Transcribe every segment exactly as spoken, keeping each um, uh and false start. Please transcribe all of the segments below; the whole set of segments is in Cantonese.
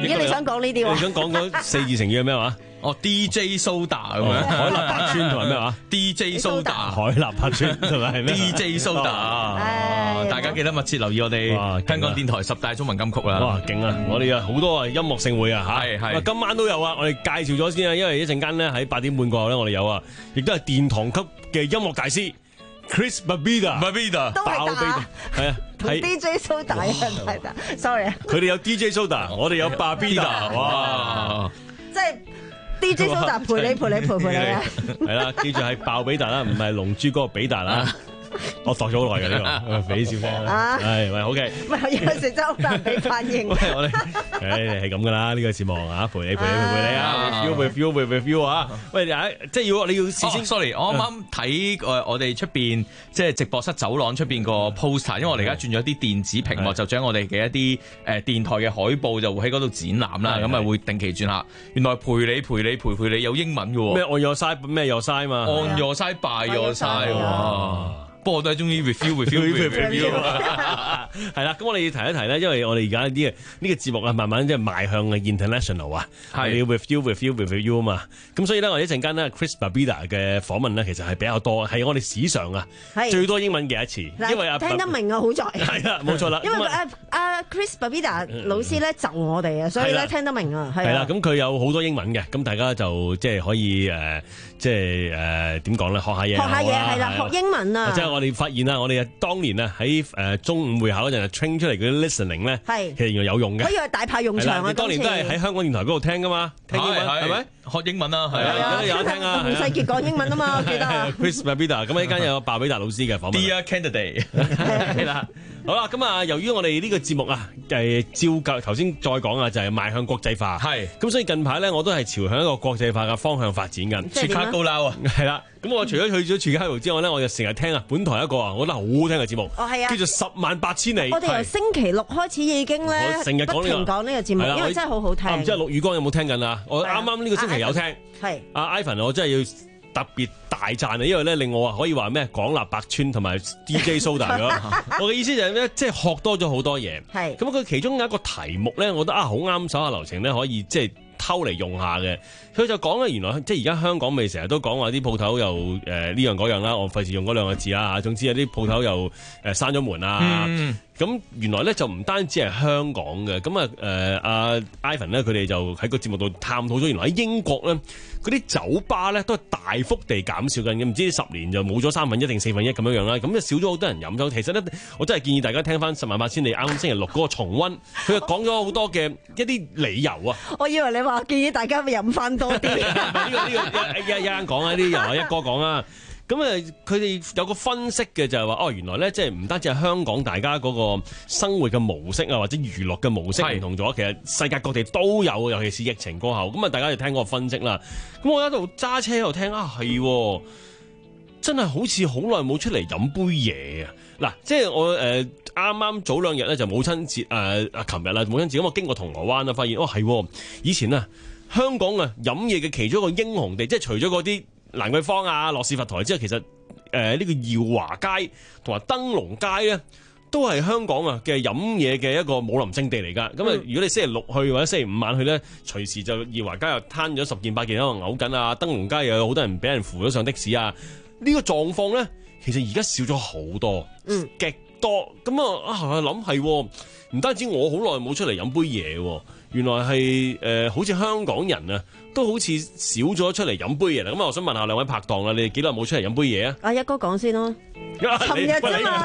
咦，你想講呢啲喎？ 你想講嗰四字成語係咩話？ 哦 ，D J 蘇打咁樣， 海納百川同埋咩話 ？D J 蘇打， 海納百川同埋係咩 ？D J 蘇打，大家記得密切留意我哋香港電台十大中文金曲啦！ 哇，勁啊！我哋有好多啊音樂盛會啊嚇， 係係， 今晚都有啊！我哋介紹咗先啊，因為一陣間咧喺八點半過後咧，我哋有啊，亦都係殿堂級嘅音樂大師 Chris Babida，Babida 爆 Babida，係啊， 同 D J 蘇打一樣係㗎 ，sorry 啊！ 佢哋有 D J 蘇打，我哋有 Babida， 哇！ 即係 D J 蘇打陪你陪你陪陪你啊！ 係啦，記住係爆比達啦，唔係龍珠嗰個比達啦。我度咗好耐嘅呢個，俾小聲啦。係喂 ，OK。 唔係有時真係好難俾反應。 喂，我哋誒係咁噶啦，呢個節目啊，陪你陪你陪陪你啊 ，review review review 啊。喂，即係要你要事先 ，sorry，我啱啱睇誒我哋出邊即係直播室走廊出邊個 poster，因為我哋而家轉咗啲電子屏幕，就將我哋嘅一啲誒電台嘅海報就會喺嗰度展覽啦，咁啊會定期轉下。原來陪你陪你陪陪你有英文嘅喎。 咩 on your side 咩 your side 嘛 ？on your side by your side 喎。不過我都係中意 review review review 係啦，咁我哋要提一提咧，因為我哋而家呢個呢個節目啊，慢慢即係邁向嘅 international 啊，係要 review review review 啊嘛，咁所以咧，我哋一陣間咧 Chris Babida 嘅訪問咧，其實係比較多，係我哋史上啊最多英文嘅一次，因為聽得明啊，好在係啦，冇錯啦， 因為阿阿 Chris Babida 老師咧就我哋啊，所以咧聽得明啊， 係啦，咁佢有好多英文嘅，咁大家就即係可以誒，即係誒點講咧，學下嘢， 學下嘢係啦，學英文啊， 即係我哋發現啊，我哋啊當年啊喺誒中午會考嗰陣啊 train 出嚟嗰啲 listening 咧，係其實原來有用嘅， 可以係大派用場啊！ 你當年都係喺香港電台嗰度聽噶嘛，聽英文係咪？ 學英文啊，係啊，有得聽啊！ 吳世傑講英文啊嘛，我記得。 Chris Babida 咁呢間有鮑比達老師嘅訪問。 Dear candidate， 係啦，好啦，咁啊，由於我哋呢個節目啊，誒照舊頭先再講啊，就係邁向國際化，係咁，所以近排咧我都係朝向一個國際化嘅方向發展緊。 雪卡高撈啊， 係啦。咁我除咗去咗雪卡高之外咧，我就成日聽啊本台一個啊，我覺得好好聽嘅節目， 哦係啊， 叫做十萬八千里。 我哋由星期六開始已經咧， 成日講呢個講呢個節目，因為真係好好聽。 唔知陸宇光有冇聽緊啊？我啱啱呢個星期有聽。 係阿 Ivan，我真係要特別大讚啊，因為咧令我可以話咩廣納百川同埋 D J Soda 咁。我嘅意思就係咩，即係學多咗好多嘢。係咁佢其中有一個題目咧，我覺得啊好啱手下留情咧，可以即係偷嚟用下嘅。佢就講咧，原來即係而家香港咪成日都講話啲鋪頭又誒呢樣嗰樣啦，我費事用嗰兩個字啦。總之有啲鋪頭又誒閂咗門啊。咁、嗯、原來咧就唔單止係香港嘅，咁啊誒阿 Ivan 咧佢哋就喺個節目度探討咗，原來喺英國咧嗰啲酒吧咧都係大幅地減少緊嘅，唔知十年就冇咗三分一定四分一咁樣樣啦。咁就少咗好多人飲酒。其實咧，我真係建議大家聽翻十萬八千里啱啱星期六嗰個重溫，佢就講咗好多嘅一啲理由啊。 我以為你話建議大家飲翻多啲。呢個呢個一一一間講啊，啲由阿一哥講啊。咁誒，佢哋有個分析嘅就係話，哦，原來咧即係唔單止係香港大家嗰個生活嘅模式啊，或者娛樂嘅模式唔同咗，其實世界各地都有，尤其是疫情過後。咁啊，大家就聽嗰個分析啦。咁我喺度揸車喺度聽啊，係真係好似好耐冇出嚟飲杯嘢啊！嗱，即係我誒啱啱早兩日咧就母親節誒啊，琴日啦母親節，咁我經過銅鑼灣啊，發現哦係以前啊香港啊飲嘢嘅其中一個英雄地，即係除咗嗰啲蘭桂坊啊、諾士佛台之後，其實誒呢、呃這個耀華街同埋燈籠街咧，都係香港啊嘅飲嘢嘅一個武林聖地嚟㗎。咁啊、嗯，如果你星期六去或者星期五晚去咧，隨時就耀華街又攤咗十件八件，可能嘔緊啊，燈籠街又有好多人俾人扶咗上的士啊。呢、這個狀況咧，其實而家少咗好多，嗯，極多。咁啊啊，我諗係唔單止我好耐冇出嚟飲杯嘢，原來係誒、呃，好似香港人啊。都好似少咗出嚟飲杯嘢啦，咁啊，我想問下兩位拍檔啦，你哋幾耐冇出嚟飲杯嘢啊？ 阿一哥講先咯，尋日啫嘛，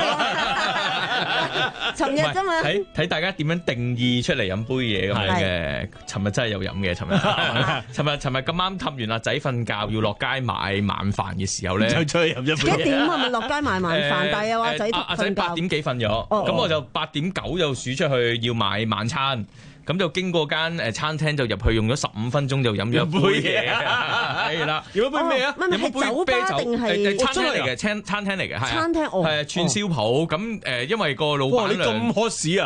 尋日啫嘛， 睇睇大家點樣定義出嚟飲杯嘢咁樣嘅。尋日真係有飲嘅，尋日，尋日尋日咁啱氹完阿仔瞓覺，要落街買晚飯嘅時候咧，就出去飲一杯嘢。 幾點係咪落街買晚飯？但係又阿仔阿仔八點幾瞓咗，咁我就八點九就鼠出去要買晚餐。咁就經過間誒餐廳就入去用咗十五分鐘就飲咗一杯嘢，係啦，飲一杯咩啊？飲一杯啤酒定係餐廳嚟嘅？餐餐廳嚟嘅，係餐廳哦，係串燒鋪咁誒，因為個老闆娘咁 hot 屎啊！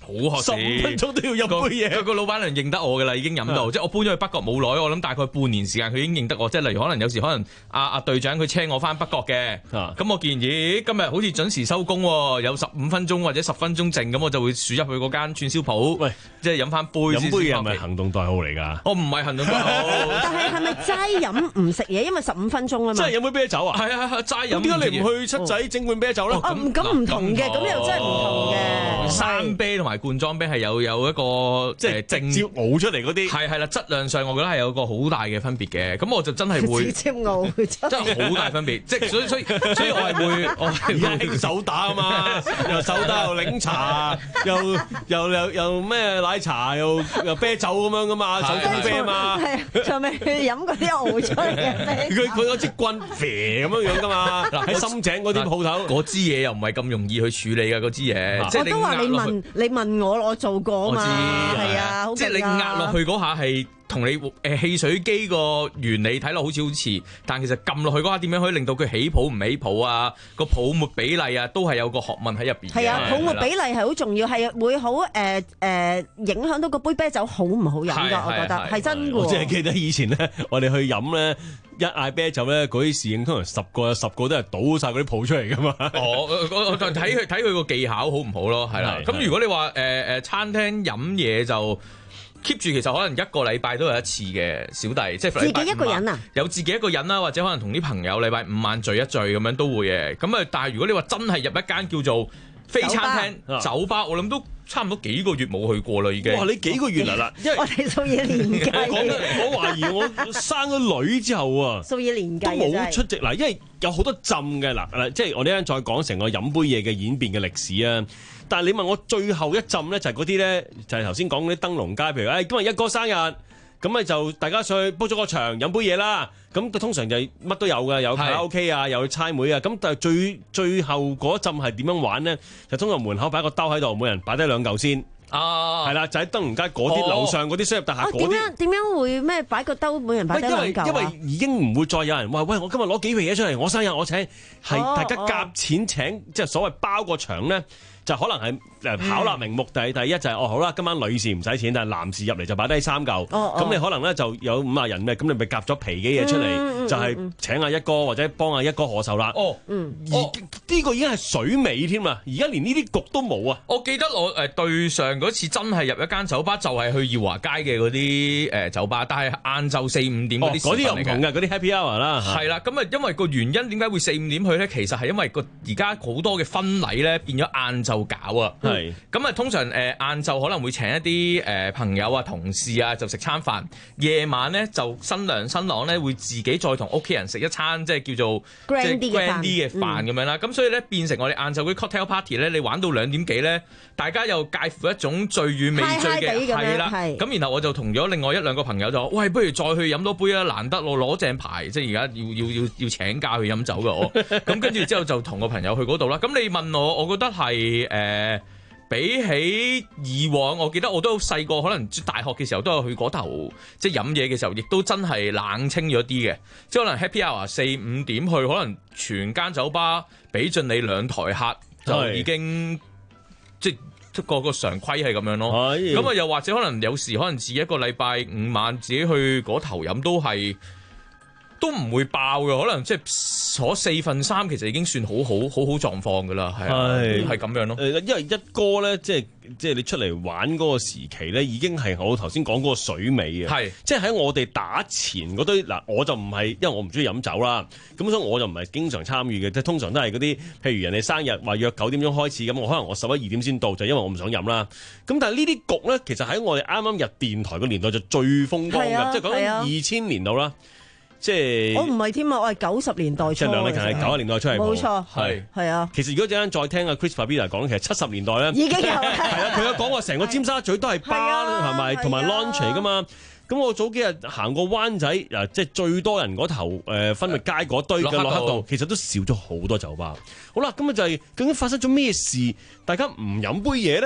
好學十五分鐘都要飲杯嘢。 個個老闆娘認得我㗎啦，已經飲到，即係我搬咗去北角冇耐，我諗大概半年時間，佢已經認得我。即係例如可能有時可能阿阿隊長佢車我翻北角嘅，咁我建議今日好似準時收工喎，有十五分鐘或者十分鐘剩，咁我就會鼠入去嗰間串燒鋪，喂，即係飲翻杯。 飲杯嘢係咪行動代號嚟㗎？ 我唔係行動代號。 但係係咪齋飲唔食嘢？因為十五分鐘啊嘛。 即係飲杯啤酒啊？ 係啊係齋飲。 點解你唔去七仔整罐啤酒咧？ 咁咁唔同嘅，咁又真係唔同嘅。 生啤同埋罐裝啤係有有一個即係直接熬出嚟嗰啲。 係係啦，質量上我覺得係有個好大嘅分別嘅。咁我就真係會直接熬， 真係好大分別。即係所以所以所以我係會我而家興手打啊嘛，又手打又檸茶，又又又又咩奶茶，又又啤酒咁樣噶嘛，手工啤啊嘛。 係仲未飲嗰啲熬出嚟嘅啤酒。 佢佢嗰支棍啡咁樣樣噶嘛，喺深井嗰啲鋪頭， 嗰支嘢又唔係咁容易去處理㗎，嗰支嘢。即係我都話你問你問我，我做過啊嘛，係啊， 即係你壓落去嗰下係同你誒汽水機個原理睇落好似好似，但其實撳落去嗰下點樣可以令到佢起泡唔起泡啊？個泡沫比例啊，都係有個學問喺入邊。 係啊，泡沫比例係好重要，係會好誒誒影響到嗰杯啤酒好唔好飲㗎？我覺得係真㗎。 我淨係記得以前咧，我哋去飲咧，一嗌啤酒咧，嗰啲侍應通常十個有十個都係倒晒嗰啲泡出嚟㗎嘛。 哦，我我就睇佢睇佢個技巧好唔好咯，係啦。咁如果你話誒誒餐廳飲嘢就 keep 住，其實可能一個禮拜都有一次嘅，小弟即係自己一個人啊， 有自己一個人啦，或者可能同啲朋友禮拜五晚聚一聚咁樣都會嘅。咁啊，但係如果你話真係入一間叫做非餐廳酒吧，我諗都差唔多幾個月冇去過啦，已經。哇！ 你幾個月嚟啦？因為我哋數以年計。 我講得，我懷疑我生咗女之後啊， 數以年計都冇出席嗱，因為有好多浸嘅嗱，即係我哋一陣再講成個飲杯嘢嘅演變嘅歷史啊。但係你問我最後一浸咧，就係嗰啲咧，就係頭先講嗰啲燈籠街，譬如誒今日一哥生日，咁咪就大家上去 book 咗個場飲杯嘢啦。咁通常就乜都有㗎，有卡拉 OK 啊，有猜妹啊。咁但係最最後嗰浸係點樣玩咧？就通常門口擺個兜喺度，每人擺低兩嚿先。啊，係啦，就喺燈籠街嗰啲樓上嗰啲商業大廈嗰啲。點樣點樣會咩擺個兜，每人擺低兩嚿啊？ 因為因為已經唔會再有人話喂，我今日攞幾皮嘢出嚟，我生日我請，係大家夾錢請，即係所謂包個場咧。就可能係誒巧立名目，第、嗯、第一就係、是、哦好啦，今晚女士唔使錢，但係男士入嚟就擺低三嚿，咁、哦哦、你可能咧就有五啊人咩，咁你咪夾咗皮嘅嘢出嚟，嗯、就係請阿一哥或者幫阿一哥賀壽啦。哦，嗯，而呢個已經係水尾添啦，而家連呢啲局都冇啊！ 我記得我誒對上嗰次真係入一間酒吧，就係、是、去耀華街嘅嗰啲誒酒吧，但係晏晝四五點嗰啲， 嗰啲又唔同嘅，嗰啲 happy hour 啦。 係啦，咁啊因為個原因點解會四五點去咧？其實係因為個而家好多嘅婚禮咧變咗晏晝就搞啊，係咁啊！通常誒晏晝可能會請一啲誒、呃、朋友啊、同事啊，就食餐飯。夜晚咧就新娘新郎咧會自己再同屋企人食一餐，即係叫做 grand 啲嘅飯咁樣啦。咁、嗯、所以咧變成我哋晏晝嗰啲 cocktail party 咧，你玩到兩點幾咧，大家又介乎一種醉與未醉嘅係啦。咁然後我就同咗另外一兩個朋友就話：喂，不如再去飲多杯啊！難得我攞正牌，即係而家要要要要請假去飲酒嘅我。咁跟住之後就同個朋友去嗰度啦。咁你問我，我覺得係。誒、呃，比起以往，我記得我都細個，可能大學嘅時候都有去嗰頭，即係飲嘢嘅時候，亦都真係冷清咗啲嘅。即係可能 happy hour 四五點去，可能全間酒吧俾盡你兩台客，就已經即係個個常規係咁樣咯。咁啊，又或者可能有時可能自己一個禮拜五晚自己去嗰頭飲都係。都唔會爆嘅，可能即係坐四分三，其實已經算好好好好狀況㗎啦，係啊，係咁樣咯。 誒，因為一哥咧，即係即係你出嚟玩嗰個時期咧，已經係我頭先講嗰個水尾啊，係即係喺我哋打前嗰堆嗱，我就唔係，因為我唔中意飲酒啦，咁所以我就唔係經常參與嘅，即係通常都係嗰啲，譬如人哋生日話約九點鐘開始咁，我可能我十一二點先到，就因為我唔想飲啦。咁但係呢啲局咧，其實喺我哋啱啱入電台個年代就最風光嘅，即係講緊二千年度啦。即係我唔係添啊，我係九十年代初。 即係梁麗勤係九十年代出嚟。 冇錯，係係啊。 其實如果陣間再聽阿 Chris Babida 講，其實七十年代咧已經有係啊，佢有講話成個尖沙咀都係巴係咪，同埋 launch 嚟噶嘛。咁我早幾日行過灣仔嗱，即係最多人嗰頭誒分域街嗰堆嘅駱克道，其實都少咗好多酒吧。好啦，咁啊就係究竟發生咗咩事？大家唔飲杯嘢咧？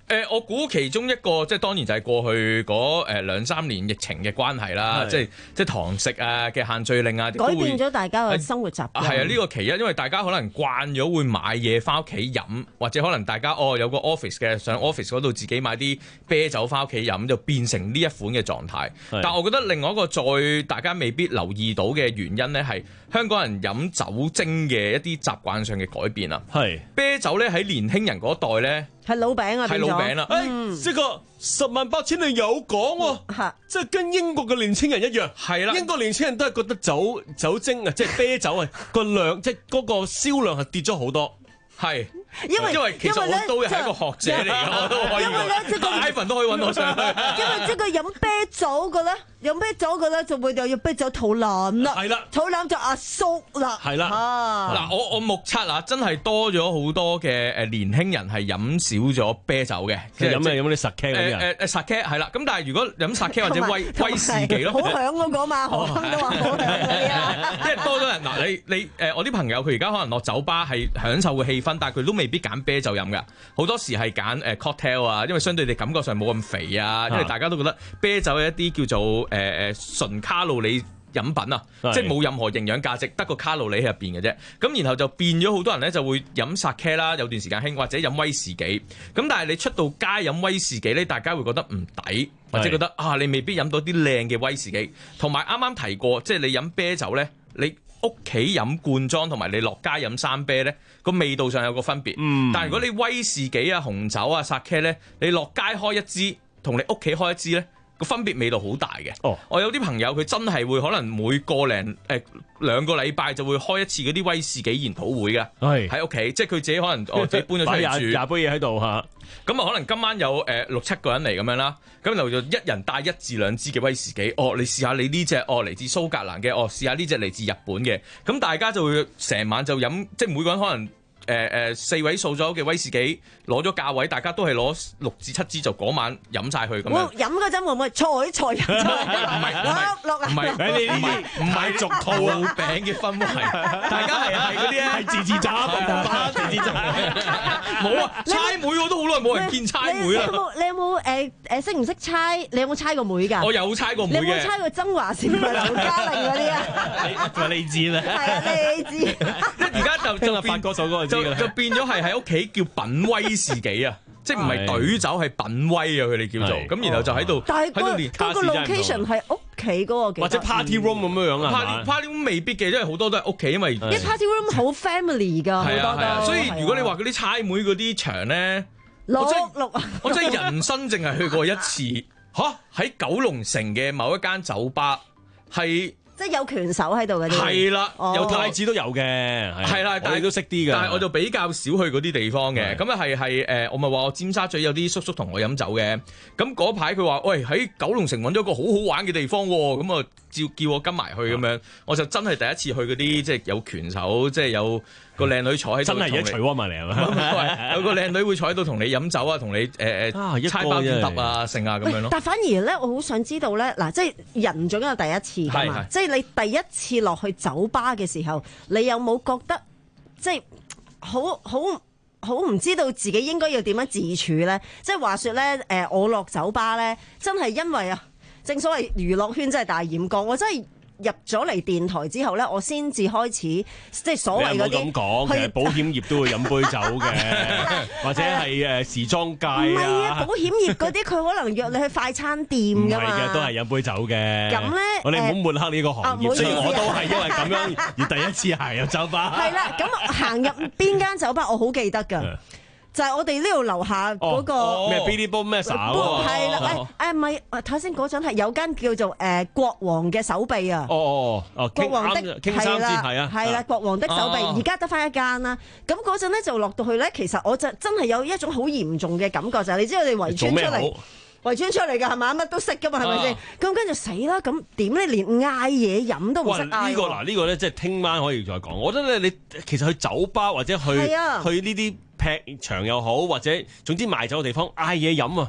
誒，我估其中一個即係當然就係過去嗰誒兩三年疫情嘅關係啦，即係即係堂食啊嘅限聚令啊， 改變咗大家嘅生活習慣。 係啊，呢個其一，因為大家可能慣咗會買嘢翻屋企飲，或者可能大家哦有個 office 嘅上 office 嗰度自己買啲啤酒翻屋企飲，就變成呢一款嘅狀態。但我覺得另外一個再大家未必留意到嘅原因咧，係香港人飲酒精嘅一啲習慣上嘅改變啊。 係啤酒咧喺年輕人嗰代咧。 係老餅啊， 係老餅啦！ 誒，呢個十萬八千里有講喎，即係跟英國嘅年青人一樣，係啦。英國年青人都係覺得酒酒精啊，即係啤酒啊個量，即係嗰個銷量係跌咗好多，係。 因為因為其實我都係一個學者嚟嘅，我都可以。因為咧，即係 Ivan 都可以揾我上去。 因為即係飲啤酒嘅咧，飲啤酒嘅咧就會又要啤酒肚腩啦，係啦，肚腩就壓縮啦， 係啦。 嗱，我我目測啊，真係多咗好多嘅誒年輕人係飲少咗啤酒嘅， 即係飲咩飲啲 sake 嗰啲啊？ 誒誒 sake 係啦，咁但係如果飲 sake 或者威威士忌咯， 好響嗰個嘛，何生都話好響嗰啲啊。 即係多咗人嗱，你你誒我啲朋友佢而家可能落酒吧係享受個氣氛，但係佢都未必揀啤酒飲㗎，好多時係揀誒 cocktail 啊，因為相對地感覺上冇咁肥啊，因為大家都覺得啤酒係一啲叫做誒誒純卡路里飲品啊，即係冇任何營養價值，得個卡路里喺入邊嘅啫。咁然後就變咗好多人咧就會飲 sake 啦，有段時間興或者飲威士忌。咁但係你出到街飲威士忌咧，大家會覺得唔抵，或者覺得啊你未必飲到啲靚嘅威士忌。同埋啱啱提過，即係你飲啤酒咧，你屋企飲罐裝同埋你落街飲生啤咧，個味道上有個分別。嗯。但係如果你威士忌啊、紅酒啊、sake 咧，你落街開一支，同你屋企開一支咧，個分別味道好大嘅。哦。我有啲朋友佢真係會可能每個零誒兩個禮拜就會開一次嗰啲威士忌研討會㗎。係。喺屋企，即係佢自己可能哦自己搬咗出嚟住。廿杯嘢喺度嚇。咁啊，可能今晚有誒、呃、六七個人嚟咁樣啦，咁就就一人帶一至兩支嘅威士忌。哦，你試下你呢隻，哦嚟自蘇格蘭嘅，哦試下呢隻嚟自日本嘅。咁大家就會成晚就飲，即係每個人可能。誒誒、呃、四位數咗嘅威士忌攞咗價位，大家都係攞六至七支就嗰晚飲晒佢咁樣。飲嗰陣會唔會菜菜飲菜？ 唔係唔係唔係，唔係唔係俗套啊餅嘅氛圍，大家係係嗰啲咧係自自炸bomba自自炸。冇啊，猜妹我都好耐冇人見猜妹啦。 你有冇誒誒識唔識猜？你有冇猜過妹㗎？ 我有猜過妹嘅。 你有冇猜過曾華倩同埋劉嘉玲嗰啲啊？ 你你知啦。 係啊，你知。 即係而家就就發歌手嗰個知。就就變咗係喺屋企叫品威士忌啊，即係唔係隊酒係品威啊，佢哋叫做咁，然後就喺度喺度練卡士。 但係嗰個 location 係屋企嗰個， 或者 party room 咁樣樣啊 party party room 未必嘅，因為好多都係屋企，因為啲 party room 好 family 㗎，好多都。 所以如果你話嗰啲差妹嗰啲場咧，我真係我真係人生淨係去過一次嚇，喺九龍城嘅某一間酒吧係。 即係有拳手喺度嘅啲， 係啦，有太子都有嘅，係啦，但係都識啲嘅。 但係我就比較少去嗰啲地方嘅。咁啊係係誒，我咪話我尖沙咀有啲叔叔同我飲酒嘅。咁嗰排佢話：喂，喺九龍城揾咗個好好玩嘅地方喎。咁啊，照叫我跟埋去咁樣，我就真係第一次去嗰啲即係有拳手，即係有個靚女坐喺度， 真係一除窩埋嚟係嘛？ 有個靚女會坐喺度同你飲酒啊，同你誒誒猜包剪揼啊，剩啊咁樣咯。 但反而咧，我好想知道咧，嗱，即係人總有第一次㗎嘛，即係你第一次落去酒吧嘅時候，你有冇覺得即係好好好唔知道自己應該要點樣自處咧？即係話說咧，誒，我落酒吧咧，真係因為啊，正所謂娛樂圈真係大染缸，我真係。入咗嚟電台之後咧，我先至開始即係所謂嗰啲。你唔好咁講，其實保險業都會飲杯酒嘅，或者係誒時裝界啊。唔係啊，保險業嗰啲佢可能約你去快餐店㗎嘛。唔係嘅，都係飲杯酒嘅。咁咧，我哋唔好抹黑呢個行業。所以我都係因為咁樣而第一次行入酒吧。係啦，咁行入邊間酒吧，我好記得㗎。就係我哋呢度樓下嗰個咩 Billy Bob 咩手啊？ 係啦，誒誒唔係，頭先嗰陣係有間叫做誒國王嘅手臂啊！哦哦哦，國王的係啦，係啊，係啦，國王的手臂，而家得翻一間啦。咁嗰陣咧就落到去咧，其實我就真係有一種好嚴重嘅感覺，就係你知我哋圍村出嚟，圍村出嚟㗎係嘛？乜都識㗎嘛係咪先？咁跟住死啦！咁點咧？連嗌嘢飲都唔識嗌。呢個嗱呢個咧，即係聽晚可以再講。我覺得咧，你其實去酒吧或者去去呢啲。劈場又好，或者總之賣酒嘅地方嗌嘢飲啊，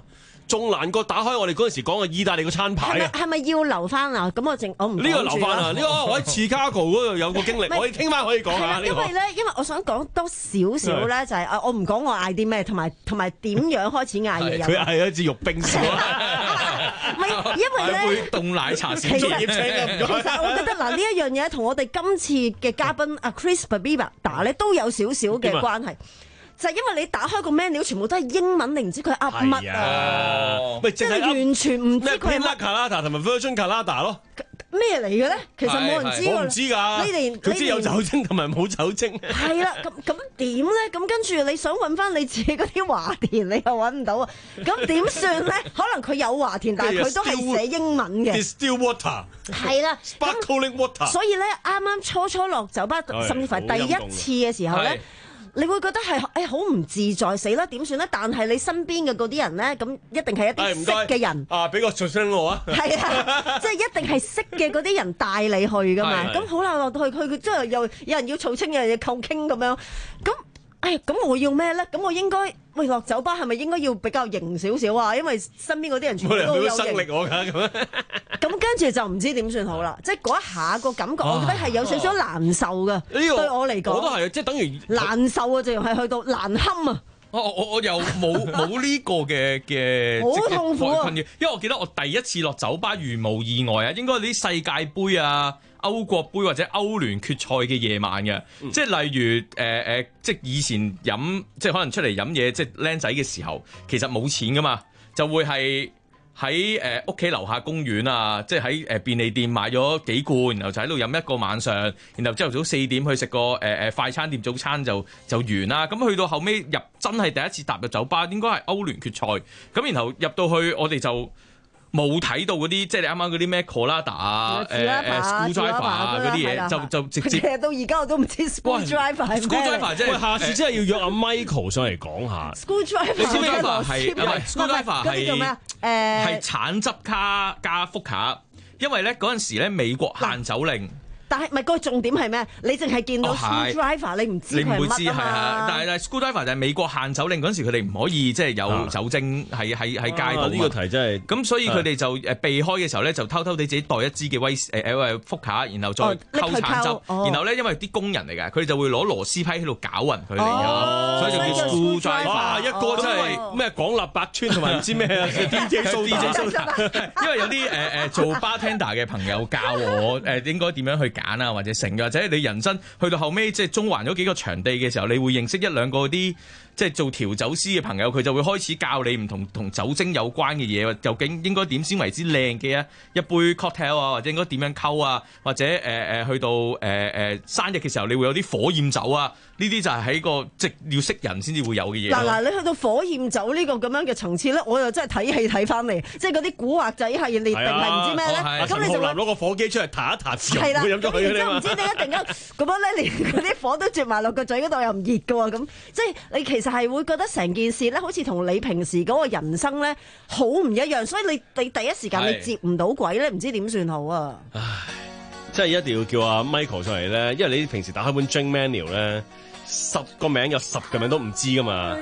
仲難過打開我哋嗰陣時講嘅意大利個餐牌啊！ 係咪要留翻啊？咁我淨我唔呢個留翻啊！呢個我喺 Chicago 嗰度有個經歷，我哋傾翻可以講下呢個。 因為咧，因為我想講多少少咧，就係啊，我唔講我嗌啲咩，同埋同埋點樣開始嗌嘢。 佢嗌一支肉冰少唔係，因為咧會凍奶茶先做其實我覺得嗱，呢一樣嘢同我哋今次嘅嘉賓阿 Chris Babida 咧都有少少嘅關係。就係因為你打開個 menu 全部都係英文，你唔知佢噏乜啊！ 喂， 即係完全唔知佢係乜。 Pina Colada 同埋 Virgin Colada 咯， 咩嚟嘅咧？其實冇人知喎。 我唔知㗎。 你連佢知有酒精同埋冇酒精。 係啦，咁咁點咧？咁跟住你想揾翻你自己嗰啲華田，你又揾唔到啊！咁點算咧？可能佢有華田，但係佢都係寫英文嘅。 Distilled water。 係啦。 Sparkling water。 所以咧，啱啱初初落酒吧，甚至乎係第一次嘅時候咧。你會覺得係誒好唔自在，死啦點算咧？但係你身邊嘅嗰啲人咧，咁一定係一啲識嘅人。 啊，俾個信息我啊！ 係啊，即係一定係識嘅嗰啲人帶你去噶嘛。咁好啦，落到去佢佢之後又有人要嘈清，有人要扣傾咁樣。咁誒咁我要咩咧？咁我應該喂落酒吧係咪應該要比較型少少啊？因為身邊嗰啲人全部都好有型。 生力我㗎咁樣。 咁跟住就唔知點算好啦，即係嗰一下個感覺，我覺得係有少少難受嘅。呢個對我嚟講， 我都係，即係等於難受啊，就係去到難堪啊。 我我我又冇冇呢個嘅嘅好痛苦啊！ 因為我記得我第一次落酒吧，如無意外啊，應該啲世界盃啊、歐國盃或者歐聯決賽嘅夜晚嘅，嗯、即係例如誒誒、呃，即係以前飲，即係可能出嚟飲嘢，即係僆仔嘅時候，其實冇錢噶嘛，就會係。喺誒屋企樓下公園啊，即係喺誒便利店買咗幾罐，然後就喺度飲一個晚上，然後朝頭早四點去食個誒誒快餐店早餐就就完啦。咁去到後尾入真係第一次踏入酒吧，應該係歐聯決賽。咁然後入到去，我哋就冇睇到嗰啲，即係你啱啱嗰啲咩 Colada 啊、誒誒 Screwdriver 啊嗰啲嘢，就就直接。 其實到而家我都唔知 Screwdriver 係咩。 Screwdriver 即係下次真係要約阿 Michael 上嚟講下。 Screwdriver 係 Screwdriver 係叫咩啊？誒係橙汁卡加福卡，因為咧嗰陣時咧美國限酒令。 但係咪個重點係咩？你淨係見到 Screwdriver，你唔知佢係乜啊嘛？ 但係但係 Screwdriver 就係美國限酒令嗰陣時，佢哋唔可以即係有酒精喺喺喺街度。 呢個題真係咁，所以佢哋就誒避開嘅時候咧，就偷偷地自己帶一支嘅威誒誒福卡，然後再溝橙汁。然後咧，因為啲工人嚟嘅，佢哋就會攞螺絲批喺度攪勻佢哋，所以就叫 Screwdriver。 哇！一個真係咩廣立百川同埋唔知咩啊 D J D J 因為有啲誒誒做 bartender 嘅朋友教我誒應該點樣去揀啊，或者成，或者你人生去到後尾，即係中環咗幾個場地嘅時候，你會認識一兩個啲即係做調酒師嘅朋友，佢就會開始教你唔同同酒精有關嘅嘢，究竟應該點先為之靚嘅啊？一杯 cocktail 啊，或者應該點樣溝啊？或者誒誒、呃、去到誒誒、呃、生日嘅時候，你會有啲火焰酒啊？呢啲就係喺個即要識人先至會有嘅嘢。嗱嗱，你去到火焰酒呢個咁樣嘅層次咧，我又真係睇戲睇翻嚟，即係嗰啲古惑仔係列定係唔知咩咧？咁你就攞個火機出嚟彈一彈， 係啦，咁然之後唔知你一定咁樣咧，連嗰啲火都啜埋落個嘴嗰度又唔熱㗎喎，咁即係你其實係會覺得成件事咧，好似同你平時嗰個人生咧好唔一樣，所以你你第一時間你接唔到鬼咧，唔知點算好啊！ 唉，即係一定要叫阿 Michael 上嚟咧，因為你平時打開本 drink menu 咧。十個名有十個名都唔知噶嘛。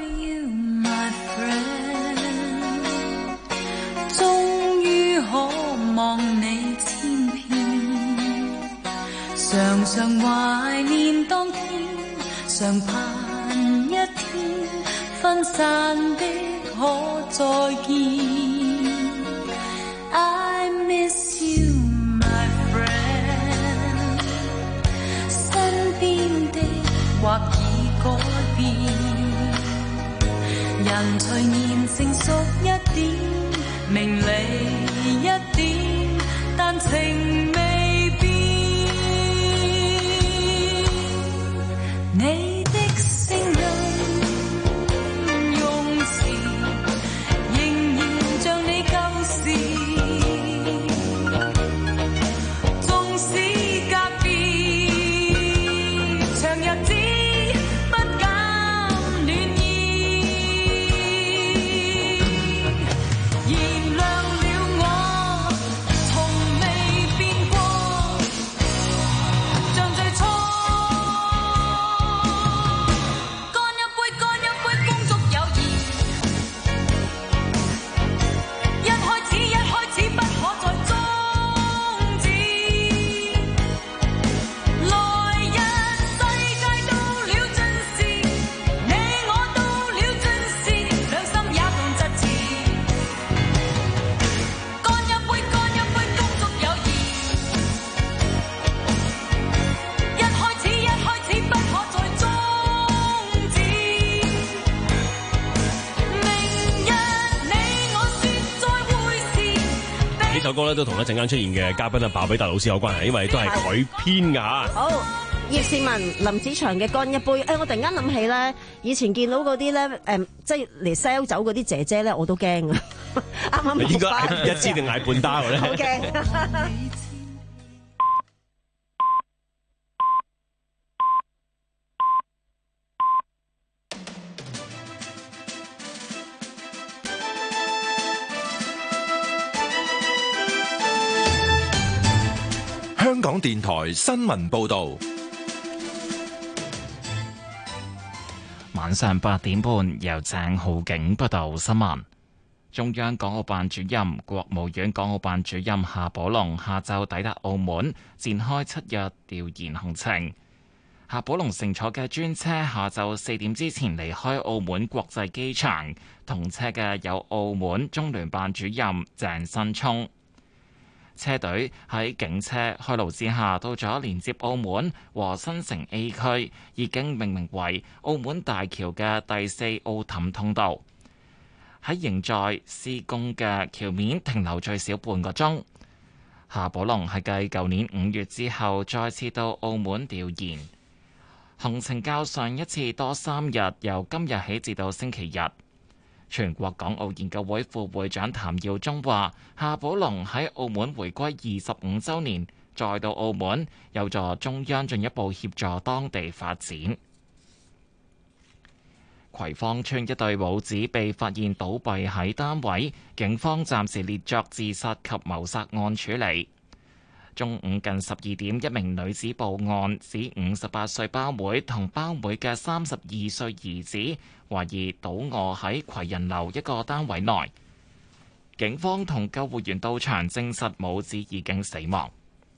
終於可望你千遍，常常懷念當天，常盼一天分散的可再見。I miss you, my friend， 身邊的或已改變，人隨年成熟一點，明理一點，但情未變。你的聲音用詞仍然像你舊時。 呢首歌咧都同一陣間出現嘅嘉賓啊鮑比達老師有關係，因為都係佢編㗎嚇。 好，葉倩文、林子祥嘅《乾一杯》。誒，我突然間諗起咧，以前見到嗰啲咧誒，即係嚟 sell 酒嗰啲姐姐咧，我都驚啊！啱啱應該嗌一支定嗌半打嘅咧？ 好驚。 香港電台新聞報道， 晚上八點半由鄭浩景報道新聞。中央港澳辦主任、國務院港澳辦主任夏寶龍下晝抵達澳門，展開七日調研行程。夏寶龍乘坐嘅專車下晝四點之前離開澳門國際機場，同車嘅有澳門中聯辦主任鄭新聰。車隊喺警車開路之下，到咗連接澳門和新城 A 區，已經命名為澳門大橋嘅第四澳氹通道。喺仍在施工嘅橋面停留最少半個鐘。夏寶龍係繼舊年五月之後，再次到澳門調研，行程較上一次多三日，由今日起至到星期日。全國港澳研究會副會長譚耀宗話：夏寶龍喺澳門回歸二十五週年，再到澳門，有助中央進一步協助當地發展。葵芳村一對母子被發現倒斃喺單位，警方暫時列作自殺及謀殺案處理。中午近十二點，一名女子報案，指五十八歲胞妹同胞妹嘅三十二歲兒子懷疑倒卧喺葵仁樓一個單位內。警方同救護員到場證實母子已經死亡。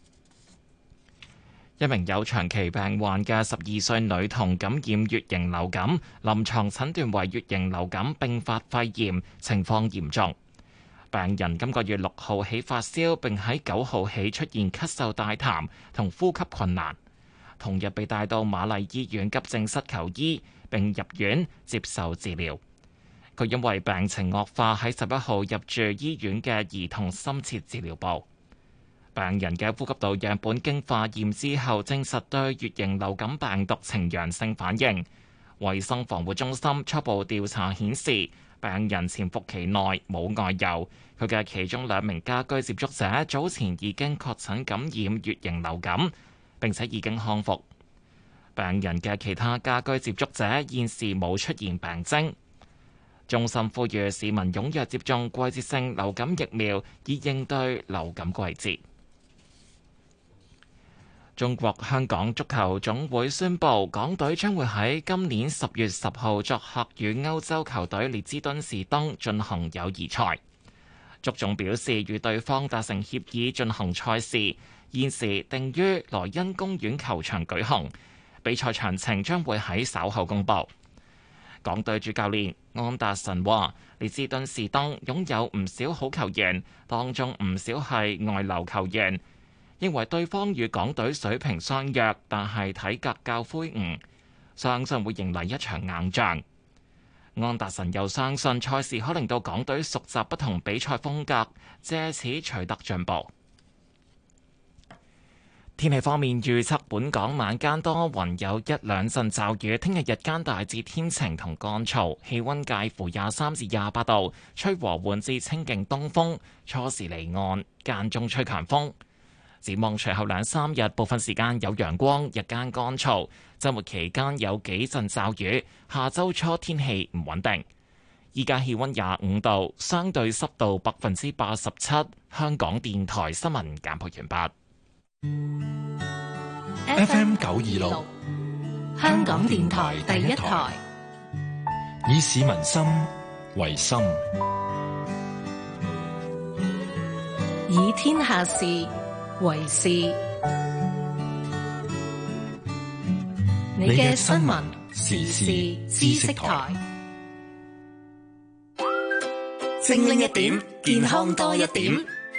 一名有長期病患嘅十二歲女童感染乙型流感，臨床診斷為乙型流感併發肺炎，情況嚴重。病人今個月六號起發燒，並喺九號起出現咳嗽、帶痰同呼吸困難。同日被帶到瑪麗醫院急症室求醫，並入院接受治療。佢因為病情惡化，喺十一號入住醫院嘅兒童深切治療部。病人嘅呼吸道樣本經化驗之後，證實對乙型流感病毒呈陽性反應。衛生防護中心初步調查顯示，病人潛伏期內冇外遊，佢嘅其中兩名家居接觸者早前已經確診感染乙型流感，並且已經康復。病人嘅其他家居接觸者現時冇出現病徵。中心呼籲市民踴躍接種季節性流感疫苗，以應對流感季節。中國香港足球總會宣布，港隊將會喺今年十月十號作客與歐洲球隊列支敦士登進行友誼賽。足總表示，與對方達成協議進行賽事，現時定於萊茵公園球場舉行，比賽詳情將會喺稍後公佈。港隊主教練安達臣話，列支敦士登擁有唔少好球員，當中唔少係外流球員。認為對方與港隊水平相若，但係體格較魁梧，相信會迎嚟一場硬仗。安達臣又相信賽事可令到港隊熟習不同比賽風格，藉此取得進步。天氣方面預測，本港晚間多雲，有一兩陣驟雨。聽日日間大致天晴同乾燥，氣溫介乎廿三至廿八度，吹和緩至清勁東風，初時離岸，間中吹強風。展望隨後兩三日，部分時間有陽光，日間乾燥。週末期間有幾陣驟雨。下週初天氣唔穩定。依家氣溫廿五度，相對濕度百分之八十七。香港電台新聞簡報完畢。 F M 九二六， 香港電台第一台， 以市民心為心， 以天下事為事。你嘅新聞時事知識台， 精靈一點，健康多一點。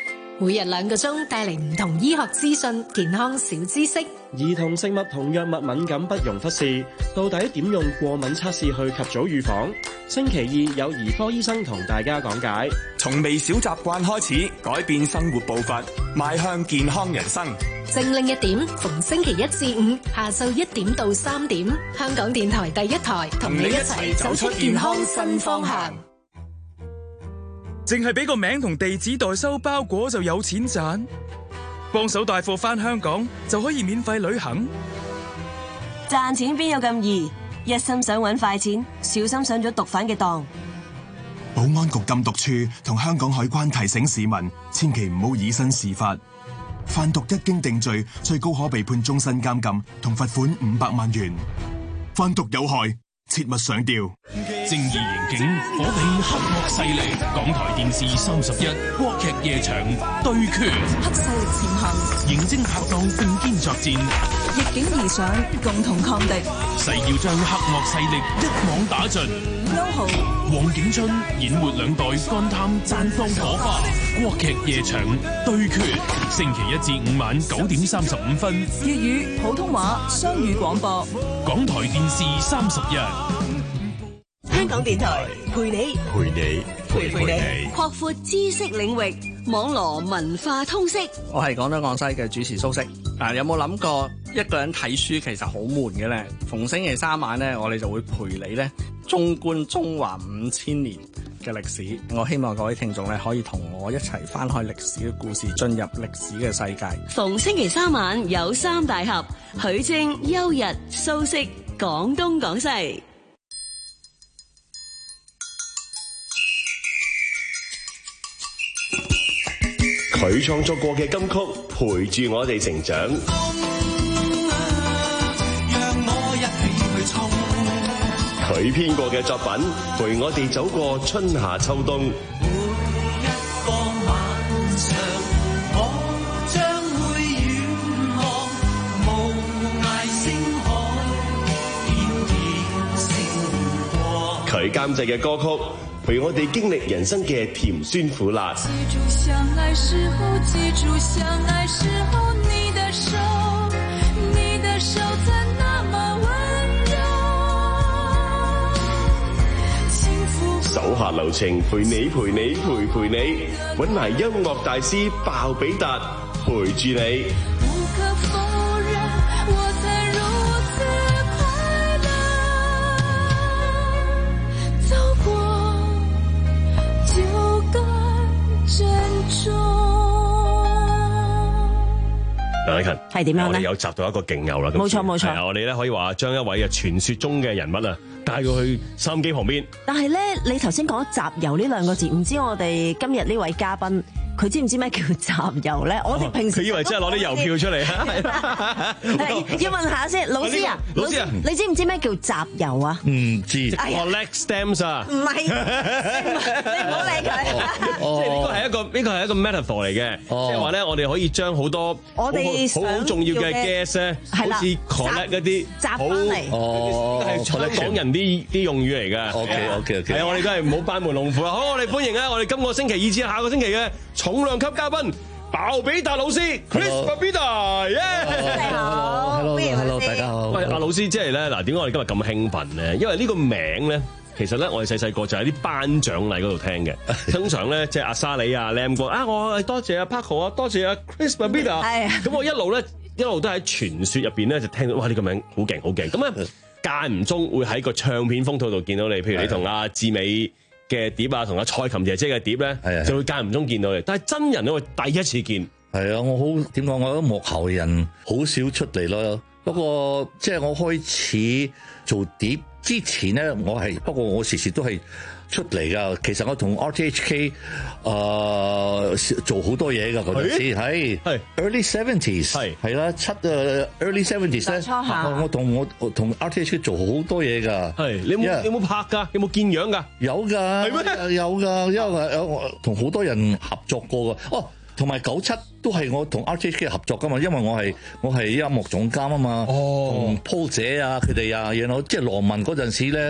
每日兩個鐘帶嚟唔同醫學資訊、健康小知識。 兒童食物同藥物敏感不容忽視，到底點用過敏測試去及早預防？星期二有兒科醫生同大家講解。 從微小習慣開始，改變生活步伐，邁向健康人生。 正令一點，逢星期一至五下晝一點到三點，香港電台第一台同你一齊走出健康新方向。 淨係俾個名同地址代收包裹就有錢賺？幫手帶貨返香港就可以免費旅行？ 賺錢邊有咁易？一心想揾快錢，小心上咗毒販嘅當。 保安局禁毒處同香港海關提醒市民，千祈唔好以身試法。販毒一經定罪，最高可被判終身監禁同罰款五百萬元。販毒有害，切勿上吊。 正義刑警火拼黑惡勢力，港台電視三十一國劇夜場對決， 黑勢力前行， 刑偵拍檔並肩作戰， 逆境而上，共同抗敵。 誓要將黑惡勢力一網打盡。 歐豪、 黃景春演活兩代幹探綻放火花，國劇夜場對決，星期一至五晚九點三十五分， 粵語、普通話雙語廣播， 港台電視三十一。 香港電台陪你， 陪你， 陪陪你，擴闊知識領域，網羅文化通識。 我係廣東廣西嘅主持蘇軾。啊，有冇諗過一個人睇書其實好悶嘅咧？逢星期三晚咧，我哋就會陪你咧，縱觀中華五千年嘅歷史。我希望各位聽眾咧，可以同我一齊翻開歷史嘅故事，進入歷史嘅世界。 逢星期三晚有三大俠：許晶、邱日、蘇軾，廣東廣西。 佢創作過嘅金曲陪住我哋成長，佢編過嘅作品陪我哋走過春夏秋冬。每一個晚上，我將會遠望無涯星海，點點星光。佢監製嘅歌曲陪我哋經歷人生嘅甜酸苦辣。 記住相愛時候，記住相愛時候，你的手，你的手曾那麼溫柔。幸福手下留情，陪你陪你陪陪你，搵埋音樂大師鮑比達陪住你。 不可否認，我曾如此快樂，走過就該珍重。 梁禮勤係點樣咧？ 我哋有集到一個勁友啦， 冇錯冇錯。 係啊，我哋咧可以話將一位嘅傳說中嘅人物啊帶到去收音機旁邊。 但係咧，你頭先講集郵呢兩個字，唔知我哋今日呢位嘉賓佢知唔知咩叫集郵咧？我哋平時佢以為真係攞啲郵票出嚟啊！ 要問下先，老師啊， 老師啊， 你知唔知咩叫集郵啊？ 唔知。 collect stamps 啊？ 唔係，你唔好理佢。 即係呢個係一個呢個係一個 metaphor 嚟嘅，即係話咧，我哋可以將好多我哋好好重要嘅 guest 咧，好似 collect 一啲集翻嚟。 哦，係香港人啲啲用語嚟嘅。 OK OK OK。 係啊，我哋都係唔好班門弄斧啊！好，我哋歡迎啊！我哋今個星期二至下個星期嘅重量級嘉賓鮑比達老師 Chris Babida，耶！ 你好 ，Hello，Hello，大家好。 喂，阿老師，即係咧嗱，點解我哋今日咁興奮咧？因為呢個名咧，其實咧我哋細細個就喺啲頒獎禮嗰度聽嘅。通常咧，即係阿沙里啊、Lam 哥啊，我多謝阿 Paco 啊，多謝阿 Chris Babida。係。咁我一路咧，一路都喺傳說入邊咧，就聽到哇呢個名好勁好勁。咁啊間唔中會喺個唱片封套度見到你，譬如你同阿志美嘅碟啊，同阿蔡琴姐姐嘅碟咧，係就會間唔中見到你。但係真人咧，我第一次見。 係啊，我好點講？我覺得幕後人好少出嚟咯。不過即係我開始做碟之前咧，我係不過我時時都係出嚟噶。其實我同 R T H K 誒、呃、做好多嘢噶嗰陣時，係係 early seventies 係係啦，七誒 early seventies 咧，我同我同 R T H K 做好多嘢噶。係你有冇 yeah, 有冇拍噶？有冇見樣噶？ 有噶，係咩？有噶，因為我同好多人合作過噶。哦。同埋九七都係我同 R T H K 合作噶嘛，因為我係我係音樂總監啊嘛，同 Paul 姐啊佢哋啊，然後即係羅文嗰陣時咧，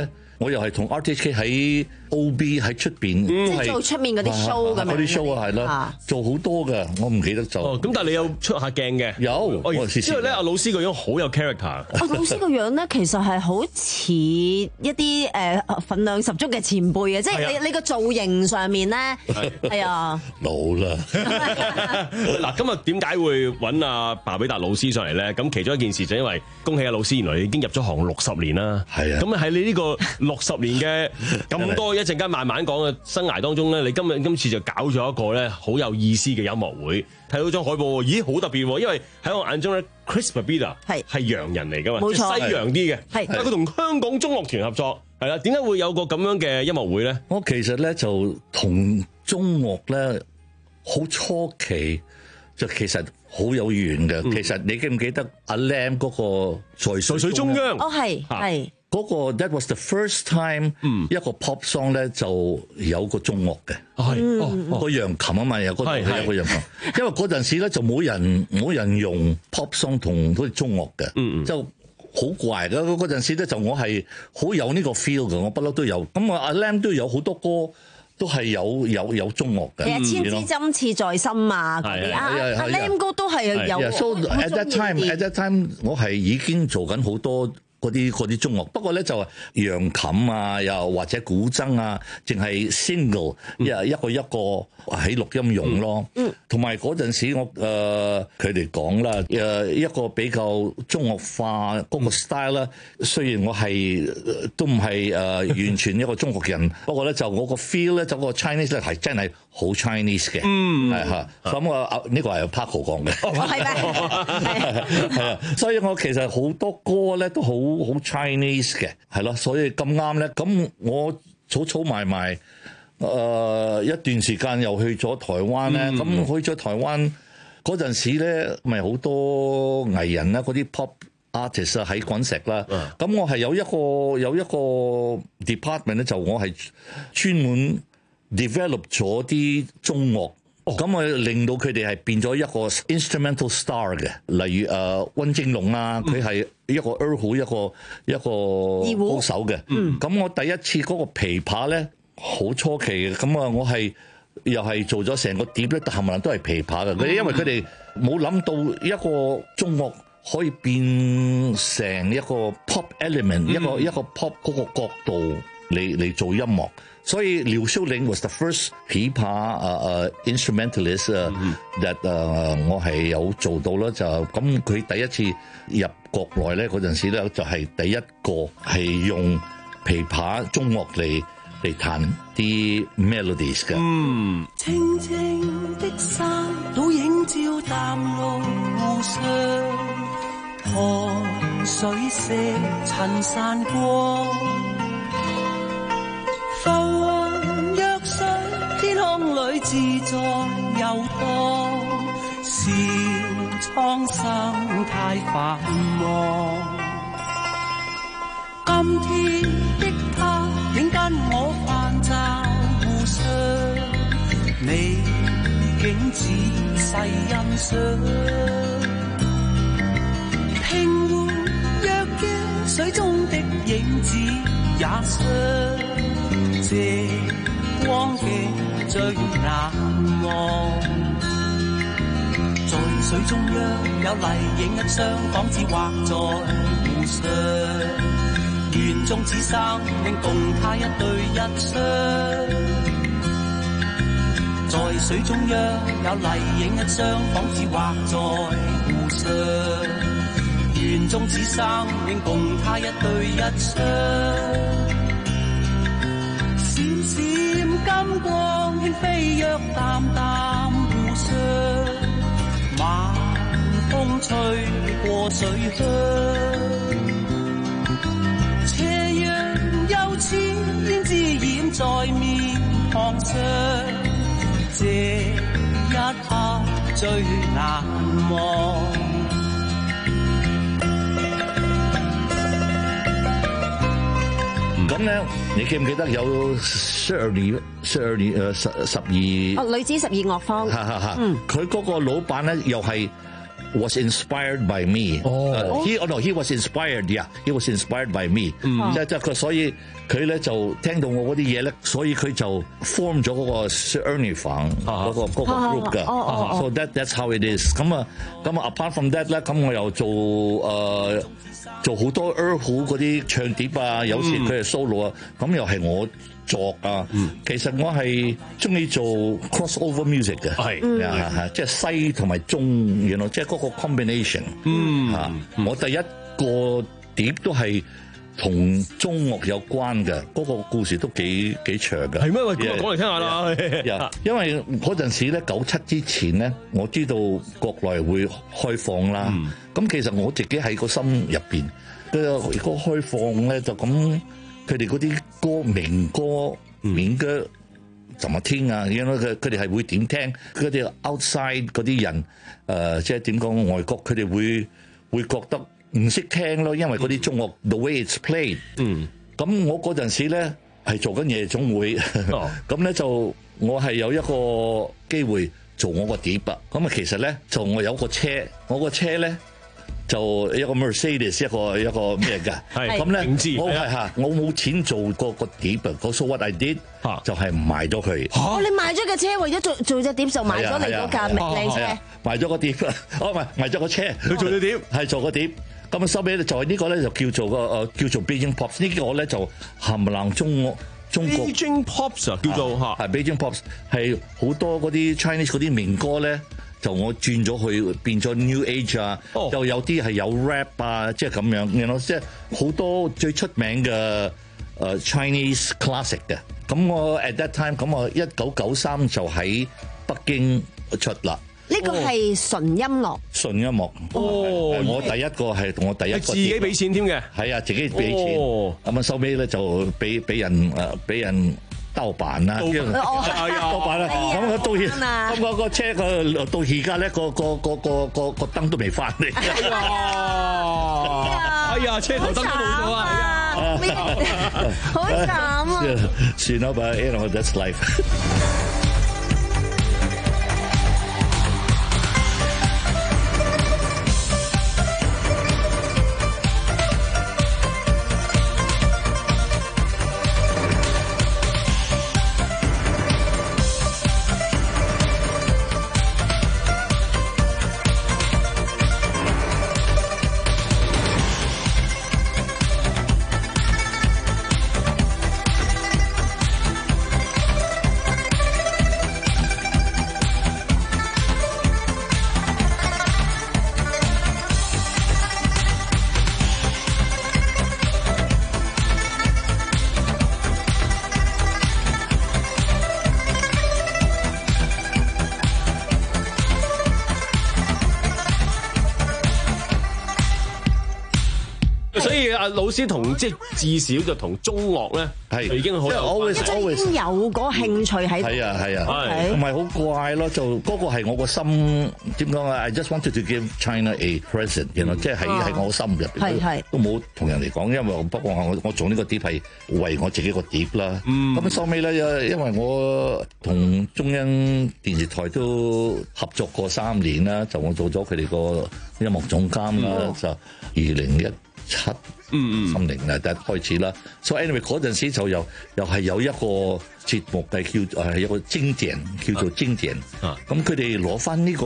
我又係同 R T H K 喺 O B 喺出邊， 即係做出面嗰啲 show 咁樣。 嗰啲 show 啊，係啦，做好多嘅，我唔記得做。 哦，咁但係你有出下鏡嘅？ 有，我因為咧，阿老師個樣好有 character。 阿老師個樣咧，其實係好似一啲誒份量十足嘅前輩嘅，即係你你個造型上面咧，係啊， 老啦。 嗱，今日點解會揾阿白比達老師上嚟咧？咁其中一件事就因為恭喜阿老師，原來你已經入咗行六十年啦。 係啊。 咁喺你呢個六十年嘅咁多一陣間慢慢講嘅生涯當中咧，你今日今次就搞咗一個咧好有意思嘅音樂會。睇到張海報，咦，好特別喎！因為喺我眼中咧 ，Chris Babida 係係洋人嚟噶嘛， 冇錯， 西洋啲嘅。係，但係佢同香港中樂團合作，係啦。點解會有個咁樣嘅音樂會咧？ 我其實咧就同中樂咧好初期就其實好有緣嘅。嗯、其實你記唔記得阿 Lam 嗰個在水水中央？ 哦，係係。 嗰個 That was the first time、嗯、一個 pop song 咧就有個中樂嘅， 係、 嗯、個揚琴啊嘛，有嗰度有個揚琴，因為嗰陣時咧就冇人冇人用 pop song 同嗰啲中樂嘅，嗯、就好怪嘅。嗰陣時咧就我係好有呢個 feel 嘅，我不嬲都有。咁啊阿 Lam 都有好多歌都係有有有中樂嘅， 千枝針刺在心啊嗰啲啊，阿 Lam 哥都係有。 So at that time at that time 我係已經做緊好多。嗰啲嗰啲中樂，不過咧就係揚琴啊，又或者古箏啊，淨係 single 一、嗯、一個一個喺錄音用咯。嗯，同埋嗰陣時我誒佢哋講啦，誒、呃、一個比較中樂化嗰個 style 啦。雖然我係都唔係誒完全一個中國人，不過咧就我個 feel 咧就個 Chinese 咧係真係好 Chinese 嘅。嗯，係嚇。咁啊呢個係 Paco 講嘅。 係咩？ 係啊，所以我其實好多歌咧都好。好 Chinese 嘅，係咯，所以咁啱咧，咁我草草埋埋，誒、呃、一段時間又去咗台灣咧，咁、嗯、去咗台灣嗰陣時咧，咪好多藝人啦，嗰啲 pop artist 啊喺滾石啦，咁、嗯、我係有一個有一個 department 咧，就我係專門 develop 咗啲中樂。咁啊，令到佢哋係變咗一個 instrumental star 嘅，例如誒溫正龍啊，佢係一個二胡一個一個高手嘅。嗯，咁我第一次嗰個琵琶咧，好初期嘅，咁啊，我係又係做咗成個碟咧，冚唪唥都係琵琶嘅。佢哋因為佢哋冇諗到一個中樂可以變成一個 pop element，、嗯、一個一個 pop 嗰個角度嚟嚟做音樂。所以廖少玲 was the first 琵琶誒誒 instrumentalist 誒、uh, that 誒、uh, 我係有做到啦，就咁佢第一次入國內咧嗰陣時咧就係第一個係用琵琶中樂嚟嚟彈啲 melodies 嘅。嗯， 青青的山倒映照淡路上，河水色塵散光。浮雲若水，天空裏自在遊蕩，笑蒼生太繁忙。今天的他，竟跟我泛照互相，你竟仔細欣賞。平湖若見水中的影子也相。這光景最難忘，在水中央有麗影一雙，仿似畫在湖上。願終此生命共他一對一雙，在水中央有麗影一雙，仿似畫在湖上。願終此生命共他一對一雙。閃閃金光輕飛躍淡淡湖上，晚風吹過水鄉，斜陽又似胭脂染在面龐上，這一刻最難忘。 咁咧，你記唔記得有十二年、十二年誒十十二？ 哦，女子十二樂坊。 嚇嚇嚇！佢嗰個老闆咧，又係 was inspired by me。哦、uh, ，he no he was inspired，yeah，he was inspired by me。嗯，即係即係佢，所以佢咧就聽到我嗰啲嘢咧，所以佢就 form 咗嗰個 Ernie 房嗰個嗰個 group 㗎。哦 So that that's how it is。咁啊咁啊 ，apart from that 咧，咁我又做誒。呃做好多 Erhol 嗰啲唱碟啊，有時佢係 solo 啊，咁又係我作啊。嗯、其實我係中意做 crossover music 嘅，係啊係，即係西同埋中，原來即係嗰個 combination。嗯，嚇、嗯，我第一個碟都係同中樂有關嘅，嗰、那個故事都幾幾長嘅。係咩？喂，講嚟聽下啦。Yeah, yeah, 因為嗰陣時咧，九七之前咧，我知道國內會開放啦。咁、嗯、其實我自己喺個心入邊，個個開放咧就咁，佢哋嗰啲歌名歌、名歌，怎麼聽啊？因為佢佢哋係會點聽？嗰啲 outside 嗰啲人，誒、呃，即係點講？外國佢哋會會覺得唔識聽咯，因為嗰啲中樂、嗯、the way it's played。嗯。咁我嗰陣時咧係做緊夜總會，咁咧、哦、就我係有一個機會做我個碟啊。咁啊，其實咧就我有個車，我個車咧。就一個 Mercedes 一個一個咩㗎？係咁咧，我係嚇，我冇錢做個個碟啊！嗰 So what I did 就係賣咗佢。 哦，你賣咗個車，為咗做做隻碟就賣咗你嗰架靚車。 賣咗個碟，哦唔係賣咗個車，佢做咗碟，係做個碟。咁啊收尾咧就係呢個咧就叫做個誒叫做 Beijing Pops。呢個咧就冚唪唥中國中國 Beijing Pops 啊，叫做嚇， 係 Beijing Pops 係好多嗰啲 Chinese 嗰啲民歌咧。就我轉咗去變咗 New Age 啊，又、oh. 有啲係有 rap 啊，即係咁樣，然後即係好多最出名嘅誒、uh, Chinese classic 嘅。咁我 at that time， 咁我一九九三就喺北京出啦。 呢個係純音樂， 純音樂。哦，我第一個係我第一個自己俾錢添嘅， 係啊，自己俾錢。咁啊收尾咧就俾俾人誒俾人。盜版啦，盜版啦，咁我到而咁我個車個到而家咧個個個個個個燈都未翻嚟。 哎呀，車頭燈都冇咗啊！ 好慘啊！ 算啦吧 ，you know that's life。 老師同即係至少就同中樂咧係已經好有， 已經有個興趣喺度。 係啊係啊，同埋好怪咯，就嗰個係我個心點講啊 ？I just wanted to give China a present，然後即係喺喺我心入邊都冇同人哋講，因為不過我我做呢個碟係為我自己個碟啦。咁收尾咧，因為我同中央電視台都合作過三年啦，就我做咗佢哋個音樂總監啦，就二零一七。嗯嗯，心靈啦，但開始啦。所以 anyway 嗰陣時就又又係有一個節目係叫係一個經典，叫做經典。啊，咁佢哋攞翻呢個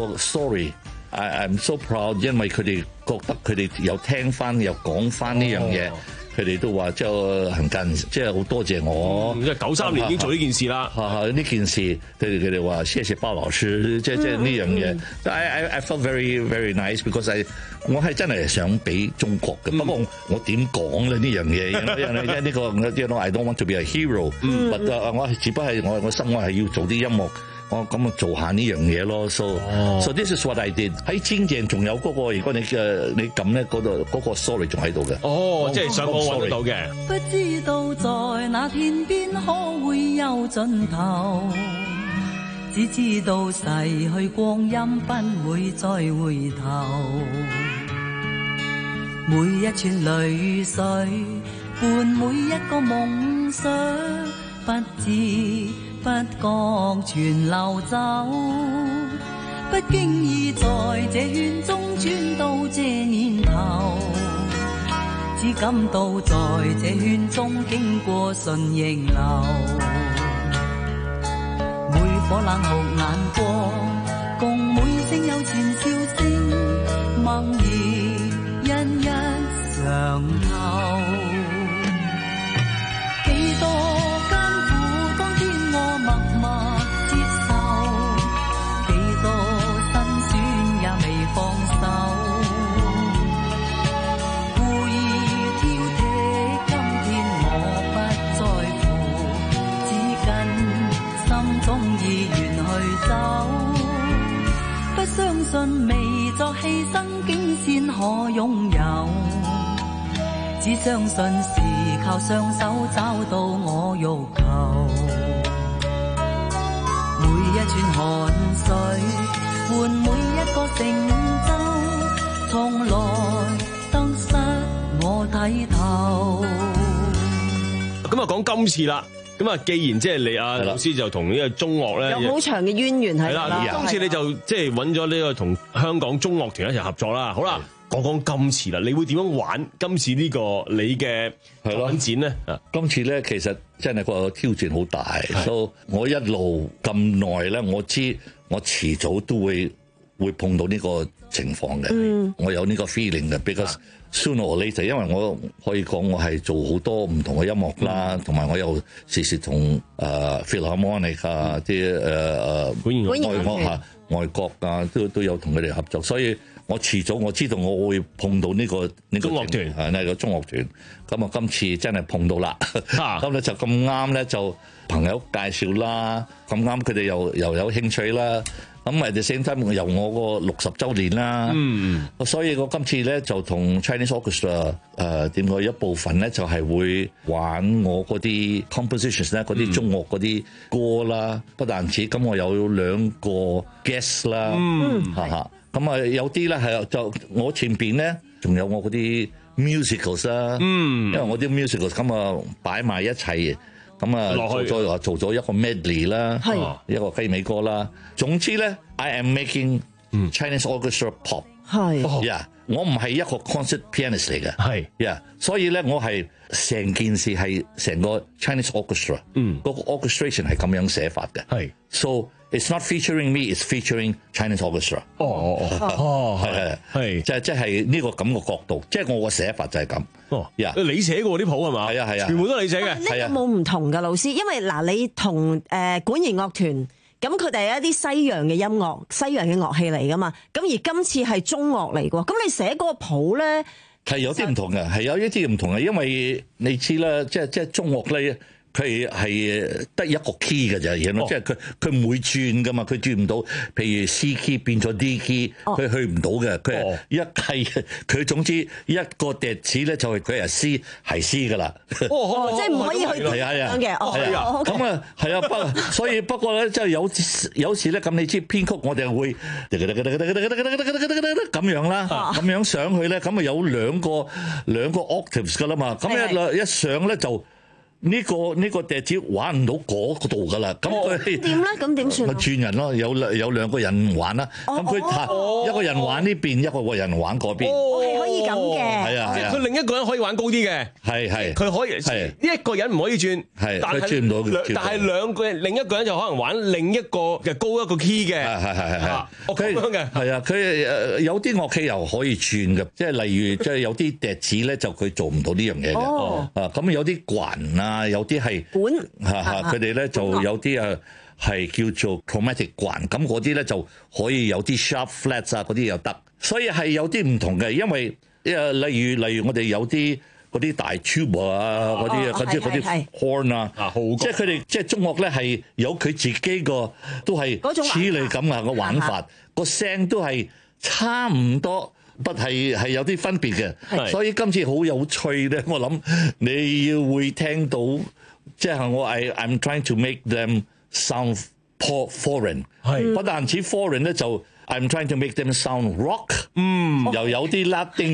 story，I I'm so proud，因為佢哋覺得佢哋有聽翻又講翻呢樣嘢。佢哋都話即係很近，即係好多謝我。 即係九三年已經做呢件事啦。 嚇嚇呢件事，佢哋佢哋話謝謝包老師，即係即係呢樣嘢。但係 I I felt very very nice because I 我係真係想俾中國嘅，不過我點講咧呢樣嘢？因為呢個呢個 I don't want to be a hero，but 我只不過係我我心我係要做啲音樂。我咁啊做下呢樣嘢咯 ，so so this is what I did。喺經典仲有嗰個，如果你嘅你撳咧嗰度嗰個 sorry 仲喺度嘅。 哦，即係上網揾得到嘅。 不知道在那天邊可會有盡頭，只知道逝去光陰不會再回頭。每一串淚水伴每一個夢想，不知不覺全流走， 不經意在這圈中轉到這年頭，只感到在這圈中經過順逆流，每顆冷酷眼光，共每聲有錢笑聲，猛然一一嘗透。幾多艱苦，當天我默默接受，幾多辛酸也未放手，故意挑剔，今天我不在乎，只跟心中意願去走，不相信未作犧牲竟先可擁有，只相信是靠雙手找到我欲求，每一串汗水換每一個成就，從來得失我睇透。 咁啊，講今次啦。咁啊，既然即係你啊老師就同呢個中樂咧有好長嘅淵源喺度啦。 今次你就即係揾咗呢個同香港中樂團一齊合作啦。好啦，講講今次啦，你會點樣玩今次呢個你嘅玩展咧？ 今次咧其實真係個挑戰好大，所以我一路咁耐咧，我知我遲早都會會碰到呢個情況嘅。嗯、我有呢個 feeling 嘅，because sooner or later，因為我可以講我係做好多唔同嘅音樂啦，同埋、嗯、我又時時同誒 Philharmonic 啊啲誒誒外樂嚇外國啊都都有同佢哋合作，所以我遲早我知道我會碰到呢、呢個呢、呢個中樂團係呢個中樂團，咁啊今次真係碰到啦，咁咧就咁啱咧就朋友介紹啦，咁啱佢哋又又有興趣啦。咁咪就 same time 由我個六十週年啦，嗯、所以我今次咧就同 Chinese Orchestra 誒點講一部分咧就係會玩我嗰啲 compositions 咧，嗰啲中樂嗰啲歌啦，嗯、不但止，咁我有兩個 guest 啦，嚇嚇、嗯，咁啊有啲咧係就我前邊咧仲有我嗰啲 musicals 啦，嗯、因為我啲 musicals 咁啊擺埋一齊。咁啊，做咗話做咗一個 medley 啦，一個雞尾歌啦。總之咧 ，I am making Chinese orchestra pop。係，呀，我唔係一個 concert pianist 嚟嘅。係，呀，所以咧我係成件事係成個 Chinese orchestra。嗯，嗰個 orchestration 係咁樣寫法嘅。係 ，so it's not featuring me, it's featuring Chinese orchestra。哦哦哦，哦係係係，即係即係呢個咁嘅角度，即係我個寫法就係咁。哦，呀，你寫過啲譜係嘛？係啊係啊，全部都係你寫嘅。 呢個冇唔同㗎，老師，因為嗱，你同誒管弦樂團，咁佢哋係一啲西洋嘅音樂、西洋嘅樂器嚟㗎嘛。咁而今次係中樂嚟㗎，咁你寫嗰個譜咧係有啲唔同嘅，係有一啲唔同嘅，因為你知啦，即係即係中樂咧。佢係得一個 key 嘅啫，即係佢佢唔會轉噶嘛，佢轉唔到。譬如 C key 變咗 D key，佢去唔到嘅。佢係一係佢總之一個笛子咧就係佢係 C 係 C 噶啦。 哦，即係唔可以去咁樣嘅。哦，係啊， 咁啊係啊，不所以不過咧，即係有有時咧，咁你知編曲我哋會咁樣啦，咁樣上去咧，咁啊有兩個兩個 octaves 噶啦嘛，咁一一上咧就。呢個呢個笛子玩唔到嗰度噶啦，咁佢點咧？咁點算？ 咪轉人咯，有有兩個人玩啦，咁佢一個人玩呢邊，一個人玩嗰邊。 哦，係可以咁嘅。 係啊， 即係佢另一個人可以玩高啲嘅。係係，佢可以係一個人唔可以轉，係佢轉唔到。但係兩個人，另一個人就可能玩另一個嘅高一個 key 嘅。係係係係。 佢咁樣嘅。係啊，佢誒有啲樂器又可以轉嘅，即係例如即係有啲笛子咧，就佢做唔到呢樣嘢嘅。哦。啊，咁有啲管啊。啊，有啲係管，嚇嚇，佢哋咧就有啲啊係叫做 chromatic 管，咁嗰啲咧就可以有啲 sharp flats 啊，嗰啲又得，所以係有啲唔同嘅，因為誒例如例如我哋有啲嗰啲大 tube 啊，嗰啲啊，嗰啲嗰啲 horn 啊，即係佢哋即係中樂咧係有佢自己個都係似你咁啊個玩法，個聲都係差唔多。不係係有啲分別嘅，所以今次好有趣咧。我諗你要會聽到，即係我 I I'm trying to make them sound foreign，不但止 foreign 咧就 I'm trying to make them sound rock，嗯，又有啲 Latin 嘅，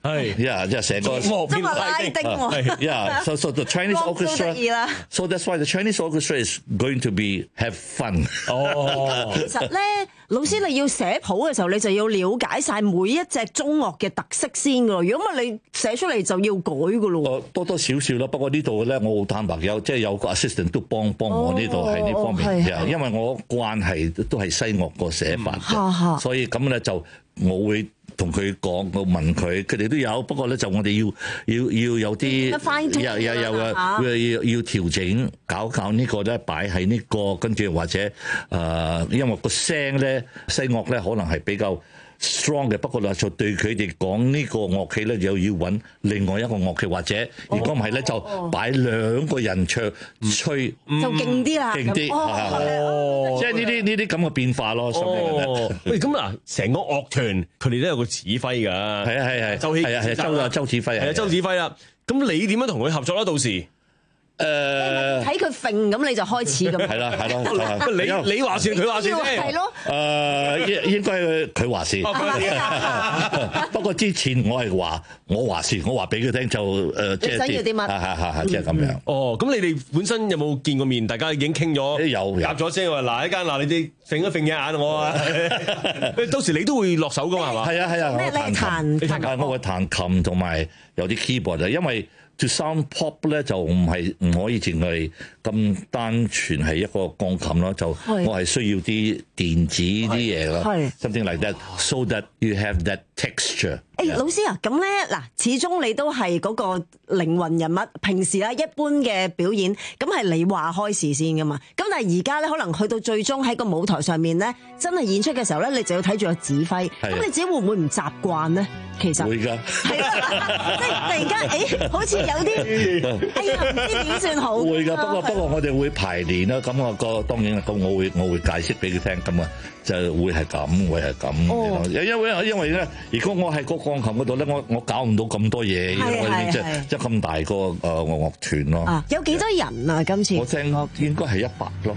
係 ，yeah，即係成個中國拉丁喎 ，yeah，so so the Chinese orchestra，so that's why the Chinese orchestra is going to be have fun。 哦， 其實咧，老師你要寫譜嘅時候，你就要了解晒每一隻中樂嘅特色先噶咯。如果唔係你寫出嚟就要改噶咯。 多多少少啦，不過呢度咧，我好坦白，有即係有個 assistant 都幫幫我呢度喺呢方面，因為我慣係都係西樂個寫法嘅，所以咁咧就我會同佢講，我問佢，佢哋都有，不過咧就我哋要要要有啲有有有嘅要要調整，搞搞呢個咧擺喺呢個，跟住或者誒、呃，因為個聲咧西樂咧可能係比較 strong 嘅，不過咧就對佢哋講呢個樂器咧又要揾另外一個樂器，或者如果唔係咧就擺兩個人唱吹就勁啲啦， 勁啲，哦，即係呢啲呢啲咁嘅變化咯。 哦，喂，咁嗱，成個樂團佢哋都有個指揮㗎，係啊係係， 周希係啊係周啊周指揮係啊周指揮啦。咁你點樣同佢合作啦？到時？ 誒睇佢揈咁你就開始咁。 係啦係咯， 你你話算佢話算啫。 係咯。 誒應應該佢話事。不過之前我係話我話事，我話俾佢聽就誒即係想要啲乜？ 係係係即係咁樣。 哦，咁你哋本身有冇見過面？大家已經傾咗， 有夾咗先話嗱，一間嗱你哋揈一揈隻眼我啊。到時你都會落手噶嘛係嘛？ 係啊係啊。 咩咧彈？ 彈我會彈琴同埋有啲 keyboard 啊，因為to sound pop 咧就唔係唔可以淨係咁單純係一個鋼琴咯，就我係需要啲電子啲嘢咯，something like that so that you have that texture。 誒、欸、老師啊，咁咧嗱，始終你都係嗰個靈魂人物，平時咧一般嘅表演，咁係你話開事先噶嘛。咁但係而家咧，可能去到最終喺個舞台上面咧，真係演出嘅時候咧，你就要睇住個指揮。咁你自己會唔會唔習慣咧？其實會㗎， 係啦，即係突然間，誒、欸，好似有啲，哎呀，唔知點算好。 會㗎，不過不過我哋會排練啦。咁我個當然個我會我會解釋俾佢聽咁啊。就會係咁，會係咁。哦、因為因為咧，如果我喺個鋼琴嗰度咧，我我搞唔到咁多嘢，因為即係即係咁大個誒樂團咯。 啊，有幾多人啊？今次我聽應該係一百咯。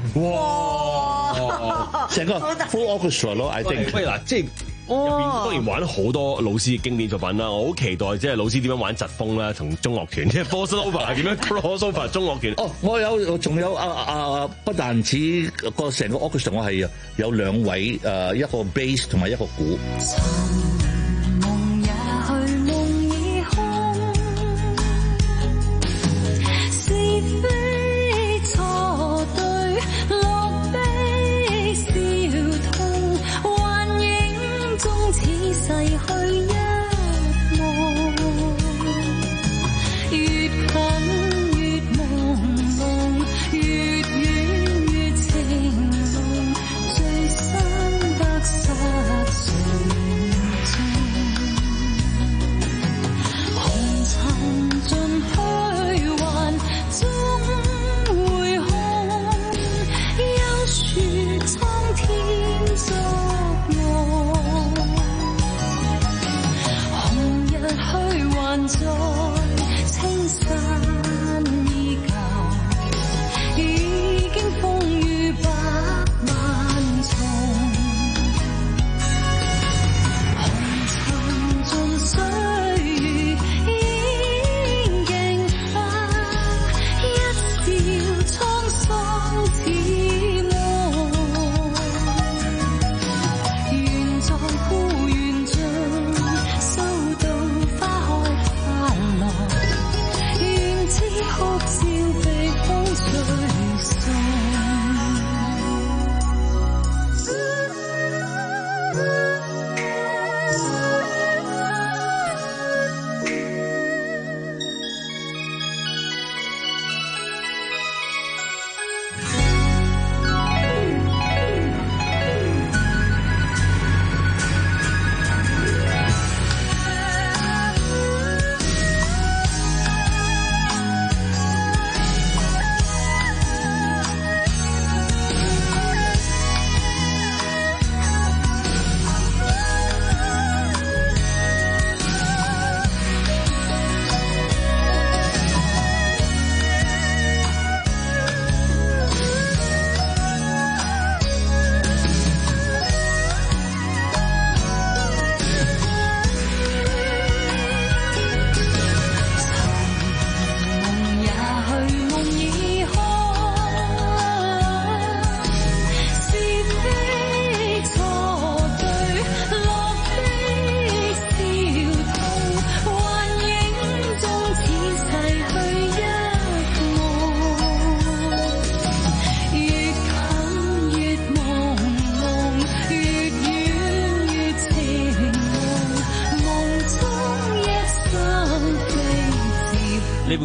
哇！成個 full orchestra 咯，I think。 喂嗱，即係入邊當然玩好多老師經典作品啦。我好期待即係老師點樣玩疾風啦，同中樂團即係 Bossa Nova 點樣 crossover 中樂團。 哦，我有仲有啊啊！不但止個成個 orchestra， 我係有兩位誒，一個 bass 同埋一個鼓。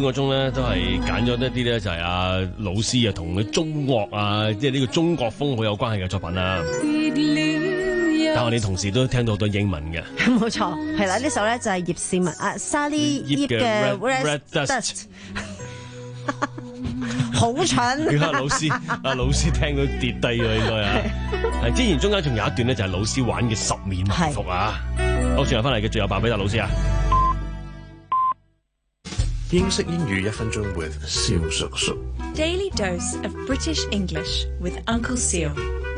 半個鐘咧，都係揀咗一啲咧，就係阿老師啊，同佢中樂啊，即係呢個中國風好有關係嘅作品啦。但係我哋同時都聽到好多英文嘅。 冇錯，係啦，呢首咧就係葉倩文啊，沙莉葉嘅 Red Dust。好蠢！ 你睇老師，阿老師聽到跌低咗應該啊！係之前中間仲有一段咧，就係老師玩嘅十面埋伏啊！好，轉頭翻嚟嘅最有辦比達老師啊！ 英式英語一分鐘 with 蕭叔叔。 Daily dose of British English with Uncle Seal。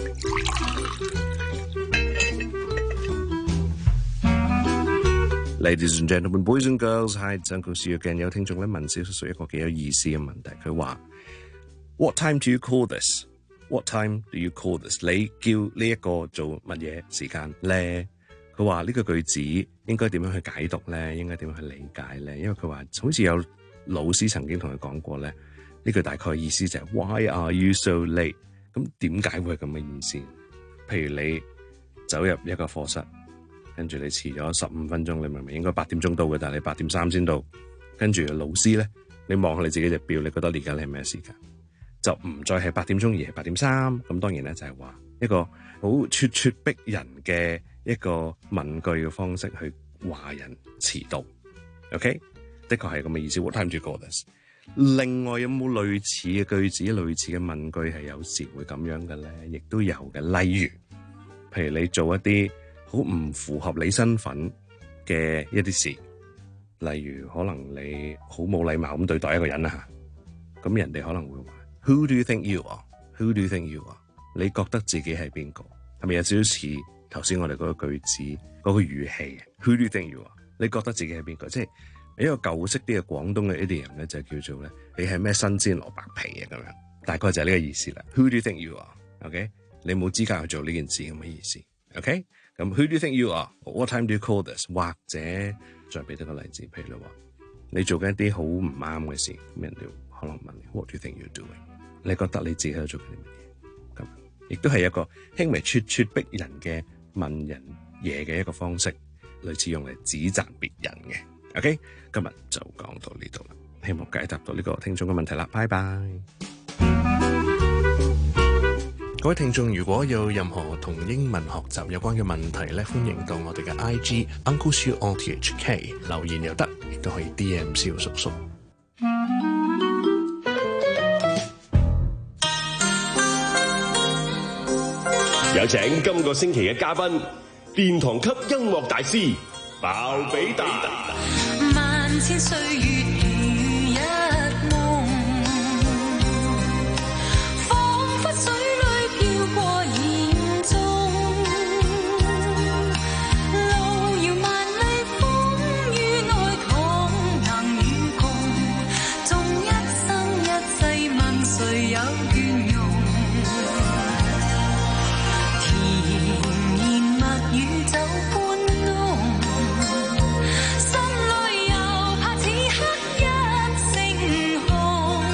Ladies and gentlemen, boys and girls, hi, it's Uncle Seal again。有聽眾咧問蕭叔叔一個幾有意思嘅問題，佢話：What time do you call this? What time do you call this? 你叫呢一個做乜嘢時間咧？佢話呢個句子應該點樣去解讀咧？應該點樣去理解咧？因為佢話好似有老師曾經同佢講過咧，呢句大概意思就係 Why are you so late？ 咁點解會係咁嘅意思？譬如你走入一個課室。跟住你遲咗十五分鐘，你明明應該八點鐘到嘅，但係你八點三先到。跟住老師咧，你望下你自己隻表，你覺得而家你係咩時間？就唔再係八點鐘，而係八點三。咁當然咧就係話一個好咄咄逼人嘅一個問句嘅方式去話人遲到。OK， 的確係咁嘅意思。What time do you call this？ 另外有冇類似嘅句子、類似嘅問句係有時會咁樣嘅咧？亦都有嘅。例如，譬如你做一啲好唔符合你身份嘅一啲事，例如可能你好冇禮貌咁對待一個人啊，咁人哋可能會話 Who do you think you are? Who do you think you are? 你覺得自己係邊個？係咪有少少似頭先我哋嗰個句子嗰個語氣 Who do you think you are? 你覺得自己係邊個？即係一個舊式啲嘅廣東嘅 idiom 咧，就叫做咧，你係咩新鮮蘿蔔皮啊咁樣，大概就係呢個意思啦。Who do you think you are? OK， 你冇資格去做呢件事咁嘅意思。OK。咁 Who do you think you are? What time do you call this? 或者再俾多個例子，譬如你話你做緊一啲好唔啱嘅事，咁人哋可能問你 What do you think you're doing? 你覺得你自己喺度做緊啲乜嘢？咁亦都係一個輕微咄咄逼人嘅問人嘢嘅一個方式，類似用嚟指責別人嘅。OK， 今日就講到呢度啦，希望解答到呢個聽眾嘅問題啦。拜拜。各位聽眾，如果有任何同英文學習有關嘅問題咧，歡迎到我哋嘅 I G Uncle Siu O T H K 留言又得，亦都可以 D M 蕭叔叔。 有請今個星期嘅嘉賓，殿堂級音樂大師鮑比達。 萬千歲月如一夢，彷彿水裏飄過言中，路遙萬里風雨內同能與共，縱一生一世問誰有倦容，甜言蜜語酒般濃，心裏又怕此刻一聲紅，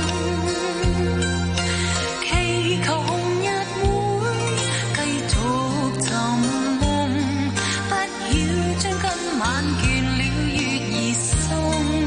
祈求紅日會繼續尋夢，不曉將今晚倦了月兒送。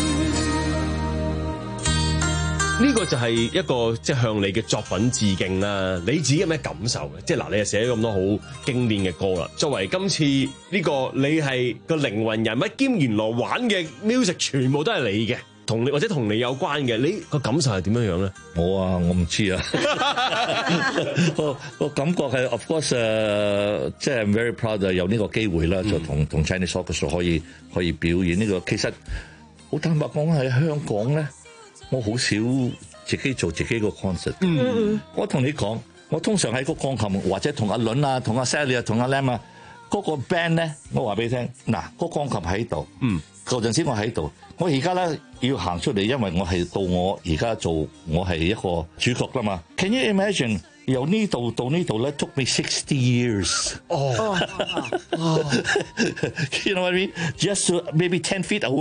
呢個就係一個即係向你嘅作品致敬啦。你自己有咩感受嘅？即係嗱，你又寫咗咁多好經典嘅歌啦。作為今次呢個你係個靈魂人物兼原來玩嘅 music 全部都係你嘅，同你或者同你有關嘅，你個感受係點樣樣咧？ 我啊，我唔知啊。個個感覺係 of course 誒、uh, 即係 very proud 啊，有呢個機會啦，就同同 Chinese Orchestra 可以可以表演呢個。其實好坦白講喺香港咧，我好少自己做自己個 concert。嗯，我同你講，我通常喺個鋼琴或者同阿倫啊、同阿 Sally 啊、同阿 Lam 啊嗰個 band 咧，我話俾你聽，嗱，個鋼琴喺度，嗯，嗰陣時我喺度，我而家咧要行出嚟，因為我係到我而家做，我係一個主角啦嘛。Can you imagine 由呢度到呢度咧 took me sixty years？ 哦，You know what I mean? Just to maybe ten feet away。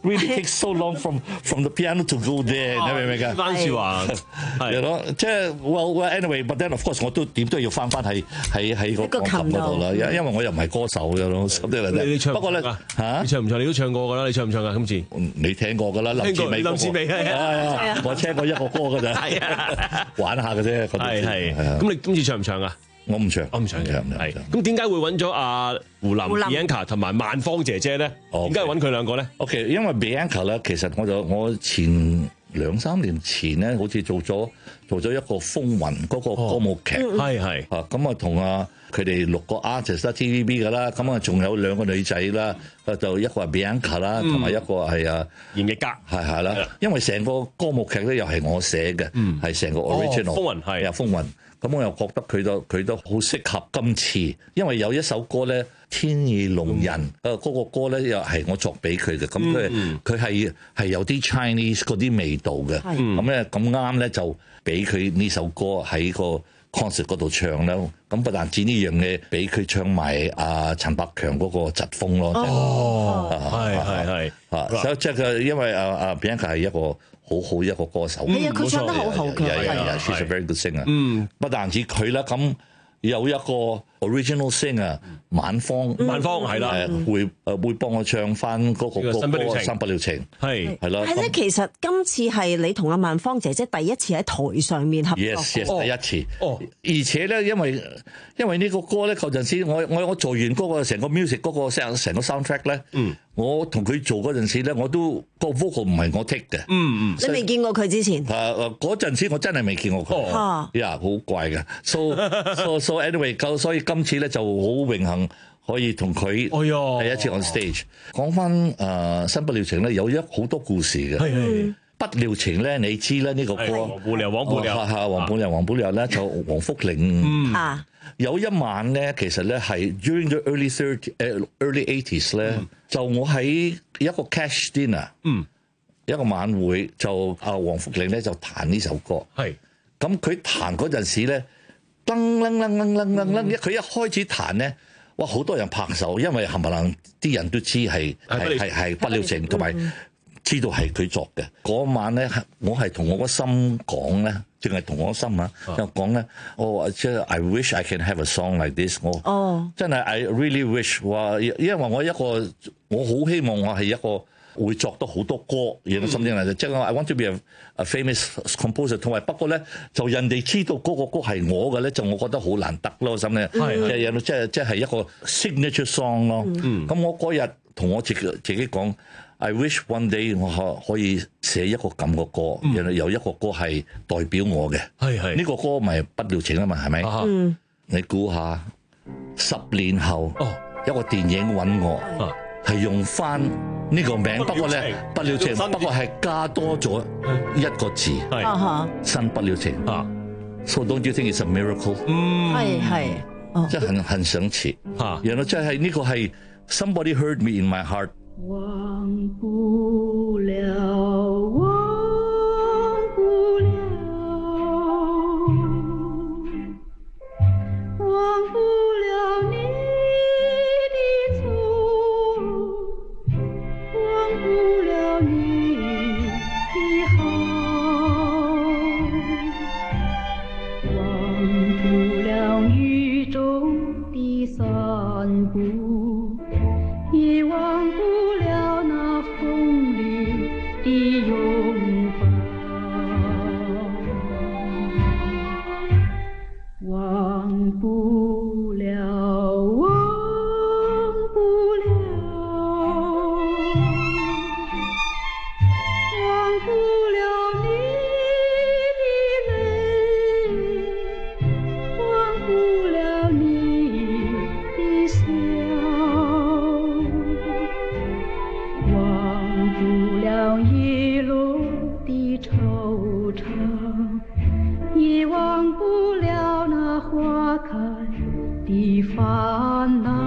really takes so long from from the piano to go there，你明唔明㗎？ 番説話係咯，即係 well well anyway，but then of course 我都點都要翻翻喺喺喺個鋼琴嗰度啦，因因為我又唔係歌手嘅咯， 你你唱不過咧嚇， 你唱唔唱？你都唱過㗎啦，你唱唔唱啊？今次你聽過㗎啦，林志美， 林志美係啊，我聽過一個歌㗎咋， 係啊， 玩下嘅啫， 係係。咁你今次唱唔唱啊？ 我唔唱， 我唔唱嘅，係。咁點解會揾咗阿胡琳 Bianca 同埋萬芳姐姐咧？點解揾佢兩個咧 ？OK， 因為 Bianca 咧，其實我就我前兩三年前咧，好似做咗做咗一個風雲嗰個歌舞劇， 係係啊，咁啊同啊佢哋六個 artist 啦 T V B 㗎啦，咁啊仲有兩個女仔啦，就一個係 Bianca 啦，同埋一個係啊嚴藝嘉， 係係啦，因為成個歌舞劇咧又係我寫嘅，係成個 original 風雲係啊風雲。咁我又覺得佢都佢都好適合今次，因為有一首歌咧《天意弄人》，誒、嗯、嗰、那個歌咧又係我作俾佢嘅，咁佢佢係係有啲 Chinese 嗰啲味道嘅，咁咧咁啱咧就俾佢呢首歌喺個 concert 嗰度唱啦。咁不但止呢樣嘢，俾佢唱埋阿陳百強嗰個疾風咯。 哦，係係係啊，所以即係因為阿阿 Bianca 係一個好好一個歌手， 係啊，佢唱得好好嘅， 係啊 ，she's a very good singer。嗯，不但止佢啦，咁有一個 original singer 晚芳， 晚芳係啦， 誒會誒會幫我唱翻嗰個歌《新不了情》， 係係咯。 係咧，其實今次係你同阿萬芳姐姐第一次喺台上面合作。 Yes yes，第一次。哦，而且咧，因為因為呢個歌咧，嗰陣時我我我做完嗰個成個 music 嗰個成成個 soundtrack 咧，嗯，我同佢做嗰陣時咧，我都個 vocal 唔係我 take 嘅， 嗯嗯， 你未見過佢之前？ 誒誒，嗰陣時我真係未見過佢， 哦， 呀，好怪嘅，so so so anyway，咁所以今次咧就好榮幸可以同佢第一次 on stage 講翻誒新不了情咧，有一好多故事嘅。 係不了情咧，你知啦，呢個歌黃寶亮，黃寶亮， 係係黃寶亮，黃寶亮咧就黃福玲。 啊， 有一晚咧，其實咧係 during the early thirty 誒 early eighties 咧，就我喺一個 cash dinner，嗯，一個晚會就阿黃福玲咧就彈呢首歌， 係咁佢彈嗰陣時咧，噔噔噔噔噔噔噔，佢一開始彈咧，哇！好多人拍手，因為冚唪唥啲人都知係係係係不了情，同埋知道係佢作嘅。嗰晚咧，我係同我個心講咧，淨係同我個心啊，就講咧，我即係 I wish I can have a song like this。我哦，真係 I really wish 話，因為我一個我好希望我係一個會作得好多歌，而家心聲嚟，即係我 I want to be a, a famous composer。同埋不過咧，就人哋知道嗰個歌係我嘅咧，就我覺得好難得咯，心咧，即係有即係即係一個 signature song 咯。咁、嗯、我嗰日同我自己自己講。I wish one day 我可可以寫一個咁嘅歌，然後、嗯、有一個歌係代表我嘅。係係呢個歌咪不了情啊嘛，係咪？嗯，你估下十年後，哦，一個電影揾我，係、啊、用翻呢個名，不過咧不了情，不過係加多咗一個字，係新不了情啊。So don't you think it's a miracle？ 嗯，係係， 即係很很神奇嚇。然後即係呢個係 Somebody heard me in my heart。 忘不了，忘不了，忘不了你的错，忘不了你的好，忘不了雨中的散步，也忘不了那风里的拥抱，忘不了，忘不了，忘不了你的泪，忘不了你的笑，忘不了叶落的惆怅，也忘不了那花开的烦恼。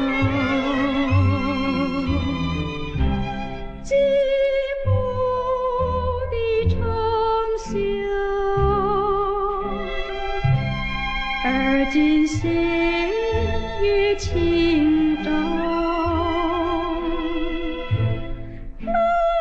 寂寞的长啸，而今斜月清照。来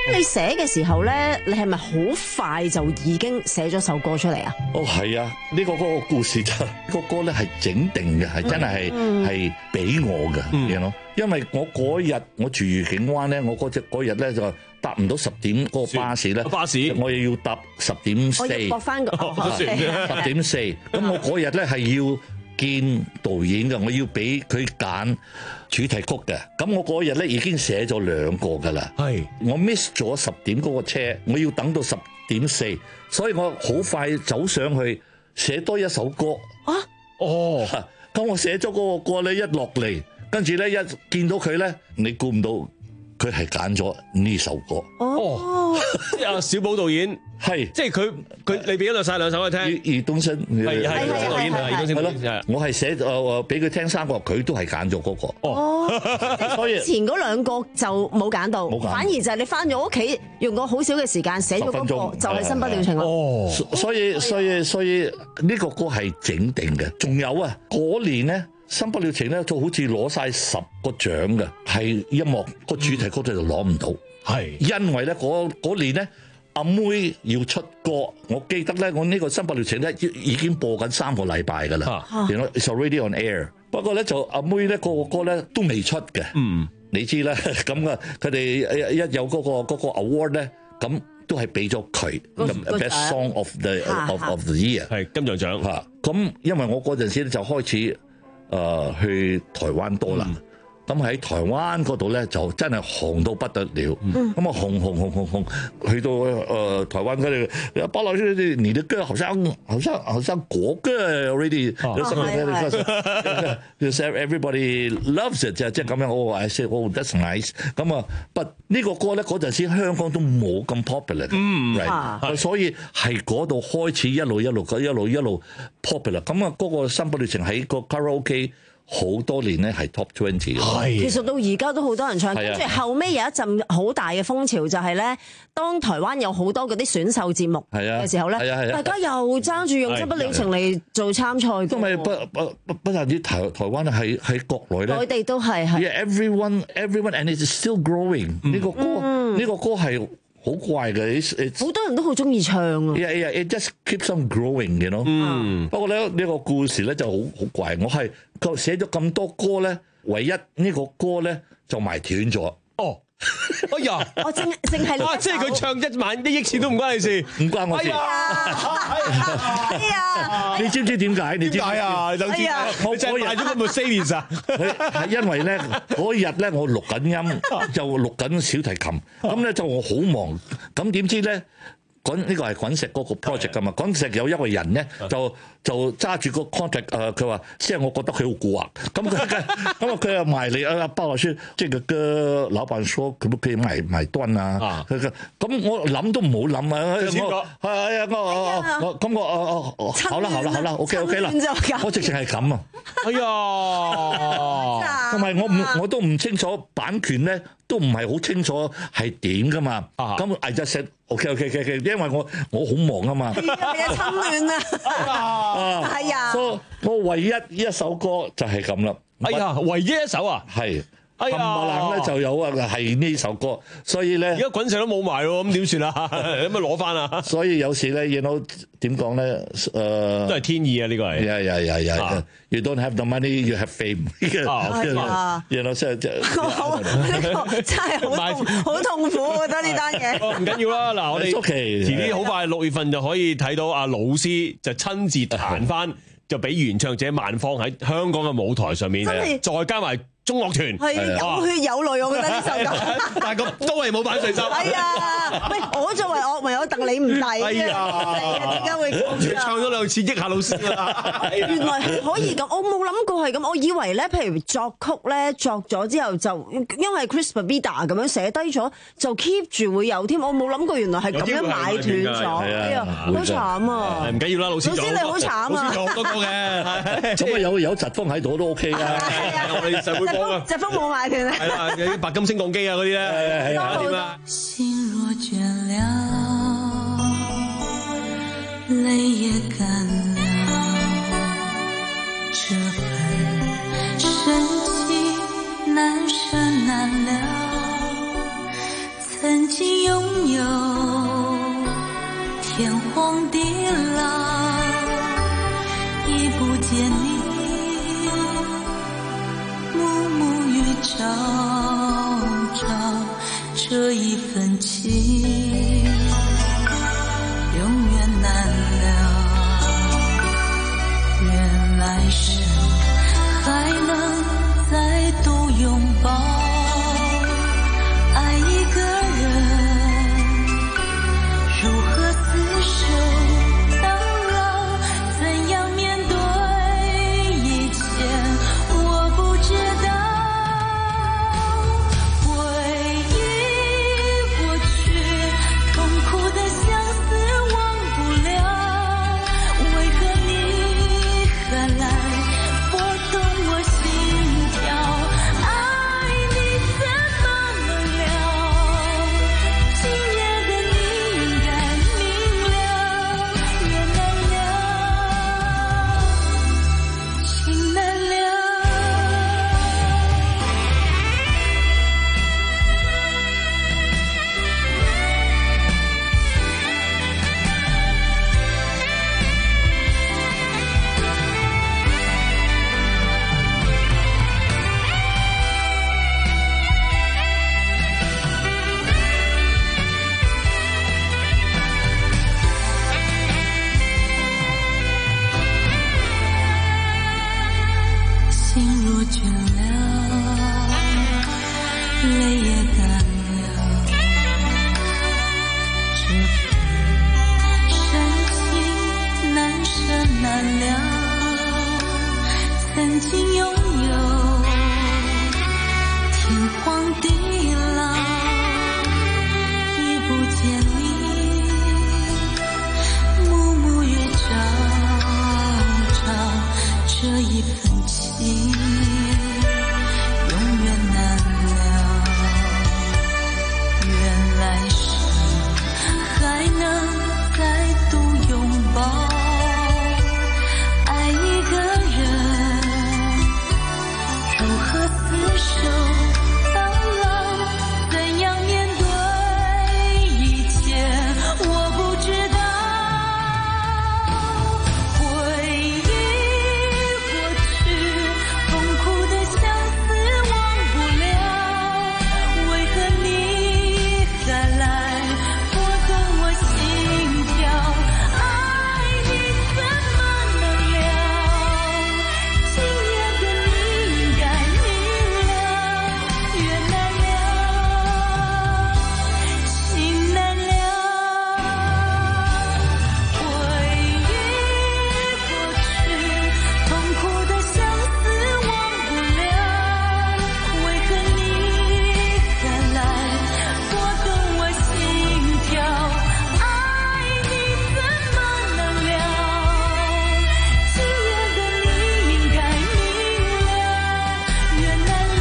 咁你寫嘅時候咧，你係咪好快就已經寫咗首歌出嚟啊？ 哦，係啊，呢、這個嗰個故事就呢、這個歌咧係整定嘅，係真係係係俾我嘅，你知咯。因為我嗰日我住愉景灣咧，我嗰隻嗰日咧就搭唔到十點嗰個巴士咧， 巴士我又要搭十點四， 我要駁翻個十點四。咁我嗰日咧係要見導演嘅，我要俾佢揀主題曲嘅。咁我嗰日咧已經寫咗兩個㗎啦。係我 miss 咗十點嗰個車，我要等到十點四，所以我好快走上去寫多一首歌。啊，哦，咁我寫咗嗰個歌咧一落嚟。跟住咧，一見到佢咧，你估唔到佢係揀咗呢首歌。 哦，即係阿小寶導演係， 即係佢佢你俾咗晒兩首佢聽。 葉東升係係葉東升導演係葉東升導演。 我係寫誒俾佢聽三個，佢都係揀咗嗰個。 哦，所以前嗰兩個就冇揀到，反而就係你翻咗屋企用個好少嘅時間寫咗嗰個，就係新不了情啦。 哦，所以所以所以呢個歌係整定嘅。仲有啊，嗰年咧。新不了情咧，就好似攞晒十個獎嘅，係音樂個主題曲就攞唔到，係、嗯、因為咧嗰年咧阿妹要出歌，我記得咧我呢個新不了情咧已經播緊三個禮拜㗎啦，原來 It's already on air。不過咧就阿妹咧個個歌咧都未出嘅，嗯，你知啦，咁啊佢哋一有嗰、嗰個嗰個 award 咧，咁都係俾咗佢 Best Song of the of of the Year 係金像獎嚇。 咁因為我嗰陣時咧就開始。誒、呃、去台灣多啦，咁、嗯、喺台灣嗰度咧就真係紅到不得了，咁、嗯、啊紅紅紅紅紅，去到誒、呃、台灣嗰度，包老師你的歌好像好像好像國歌 already，有時 everybody loves it 就即係咁樣，我 I say oh that's nice， 咁啊，不呢個歌咧嗰陣時香港都冇咁 popular，嗯，right? 啊、所以係嗰度開始一路一路一路一路 popular， 咁啊嗰個新不了情喺個卡拉 OK。好多年咧係 top twenty 嘅， 其實到而家都好多人唱，跟住後尾有一陣好大嘅風潮，就係咧，當台灣有好多嗰啲選秀節目嘅時候咧，大家又爭住用新不了情嚟做參賽。因為不不不不但止台台灣係喺國內咧， 內地都係係。 Yeah, everyone everyone and it's still growing。呢個歌呢個歌係。好怪嘅， 好多人都好中意唱啊 yeah, yeah, it just keeps on growing 嘅咯。嗯，不過咧呢個故事咧就好好怪，我係寫咗咁多歌咧，唯一呢個歌咧就埋斷咗。哦， 哎呀， 我淨淨係啊，即係佢唱一萬一億次都唔關你事， 唔關我事。 哎呀， 你知唔知點解？你知解啊？你就知。我真係賣咗個 Mercedes 啊！ 係因為咧嗰日咧我錄緊音，就錄緊小提琴，咁咧就我好忙，咁點知咧？滾呢個係滾石嗰個 project 㗎嘛，滾石有一個人咧就就揸住個 contract， 誒佢話即係我覺得佢好蠱惑，咁佢咁啊佢又埋嚟啊包老師，即係個個老闆說佢唔可以埋埋單啊，咁我諗都唔好諗啊，我係啊我我咁我我我好啦好啦好啦 OK OK 啦，我直情係咁啊，哎呀，同埋我唔我都唔清楚版權咧，都唔係好清楚係點㗎嘛，咁 I just said OK OK OK， 因為我我好忙啊嘛， 係啊侵亂啊，係啊，所以我唯一一首歌就係咁啦， 哎呀，唯一一首啊， 係。冚唪唥咧就有啊，係呢首歌，所以咧而家滾石都冇埋喎，咁點算啊？咁咪攞翻啊？ 所以有時咧，you know 點講咧？誒， 都係天意啊！呢個係。 呀呀呀呀 ！You don't have the money, you have fame。啊，you know 即係即係。 呢個真係好痛，好痛苦，我覺得呢單嘢。 唔緊要啦，嗱，我哋遲啲好快六月份就可以睇到阿老師就親自彈翻，就俾原唱者萬芳喺香港嘅舞台上面，再加埋。中樂團係有血有淚，我覺得呢首歌， 但係個都係冇版稅收。 係啊，喂，我作為樂迷，我戥你唔抵。係啊，點解會咁？ 唱咗兩次益下老師啦。 原來可以咁，我冇諗過係咁。我以為咧，譬如作曲咧作咗之後就，因為 Chris Babida 咁樣寫低咗，就 keep 住會有添。我冇諗過原來係咁樣買斷咗。哎呀，好慘啊！ 唔緊要啦，老師。 老師你好慘啊！ 老師做好多歌嘅， 咁啊有有疾風喺度都 OK 㗎。 我哋就會。 疾風冇買斷啊！ 係啦，有啲白金升降機啊嗰啲咧，係啊點啊？ 心若倦了，淚也乾了，這份深情難捨難了，曾經擁有，天荒地老，已不见你，暮暮与朝朝，这一份情永远难了。愿来生还能再度拥抱，爱一个人如何厮守到老，怎样面对一切我不知道。回忆过去，痛苦的相思忘不了，为何你还来拨动我心跳？爱你怎么能了？今夜的你应该明了，缘难了，情难了。心若倦了，泪也干了，这份深情难舍难了。曾经拥有，天荒地老，已不见你，暮暮与朝朝，这一份情永远难了。愿来生还能再度拥抱，爱一个人如何厮守到老，怎样面对一切我不知道。回忆过去，痛苦的相思忘不了，为何你还来拨动我心跳？爱你怎么能了？今夜的你应该明了，缘难了，情难了。回忆过去，痛苦的相思忘不了，为何你还来拨动我心跳？爱你怎么能了？今夜的你应该明了，缘难了，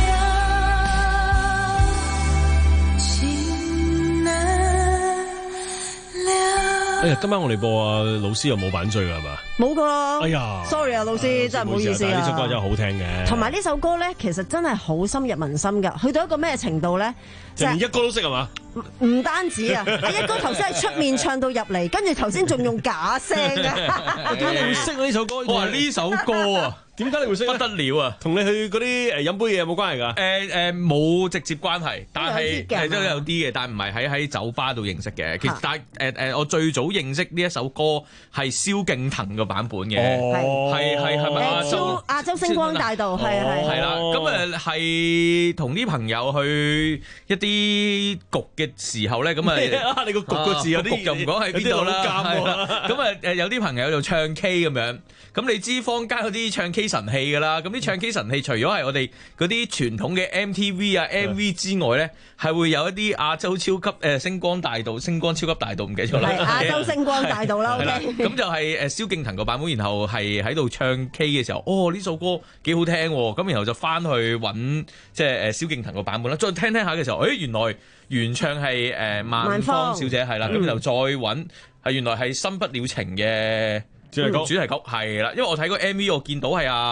情难了。 哎呀，今晚我哋播啊，老師又冇版稅㗎係嘛？ 冇噶啦。 哎呀 ，sorry 啊，老師，真係唔好意思啊。 但係呢首歌真係好聽嘅。 同埋呢首歌咧，其實真係好深入民心㗎，去到一個咩程度咧？ 就連一哥都識係嘛？ 唔唔單止啊！阿一哥頭先係出面唱到入嚟，跟住頭先仲用假聲啊！ 點解你會識呢首歌？ 我話呢首歌啊， 點解你會識？ 不得了啊！ 同你去嗰啲誒飲杯嘢有冇關係㗎？ 誒誒冇直接關係，但係都有啲嘅誒都有啲嘅，但係唔係喺喺酒吧度認識嘅。其實但係誒誒，我最早認識呢一首歌係蕭敬騰嘅版本嘅，係係係咪亞洲亞洲星光大道係係係啦。咁誒係同啲朋友去一啲局嘅時候咧，咁啊你個局個字有啲局就唔講喺邊度啦。 係啦， 咁啊誒有啲朋友就唱 K 咁樣，咁你知坊間嗰啲唱 K 神器㗎啦。咁啲唱 K 神器除咗係我哋嗰啲傳統嘅 M T V 啊 M V 之外咧，係會有一啲亞洲超級誒星光大道、星光超級大道唔記得咗啦。 係亞洲星光大道啦。 係啦，咁就係誒蕭敬騰個版本，然後係喺度唱 K 嘅時候，哦呢首歌幾好聽喎，咁然後就翻去揾即係誒蕭敬騰個版本啦，再聽聽下嘅時候，誒原來原唱係誒萬芳小姐係啦，咁就再揾係原來係新不了情嘅主題曲，主題曲係啦，因為我睇個 M V 我見到係阿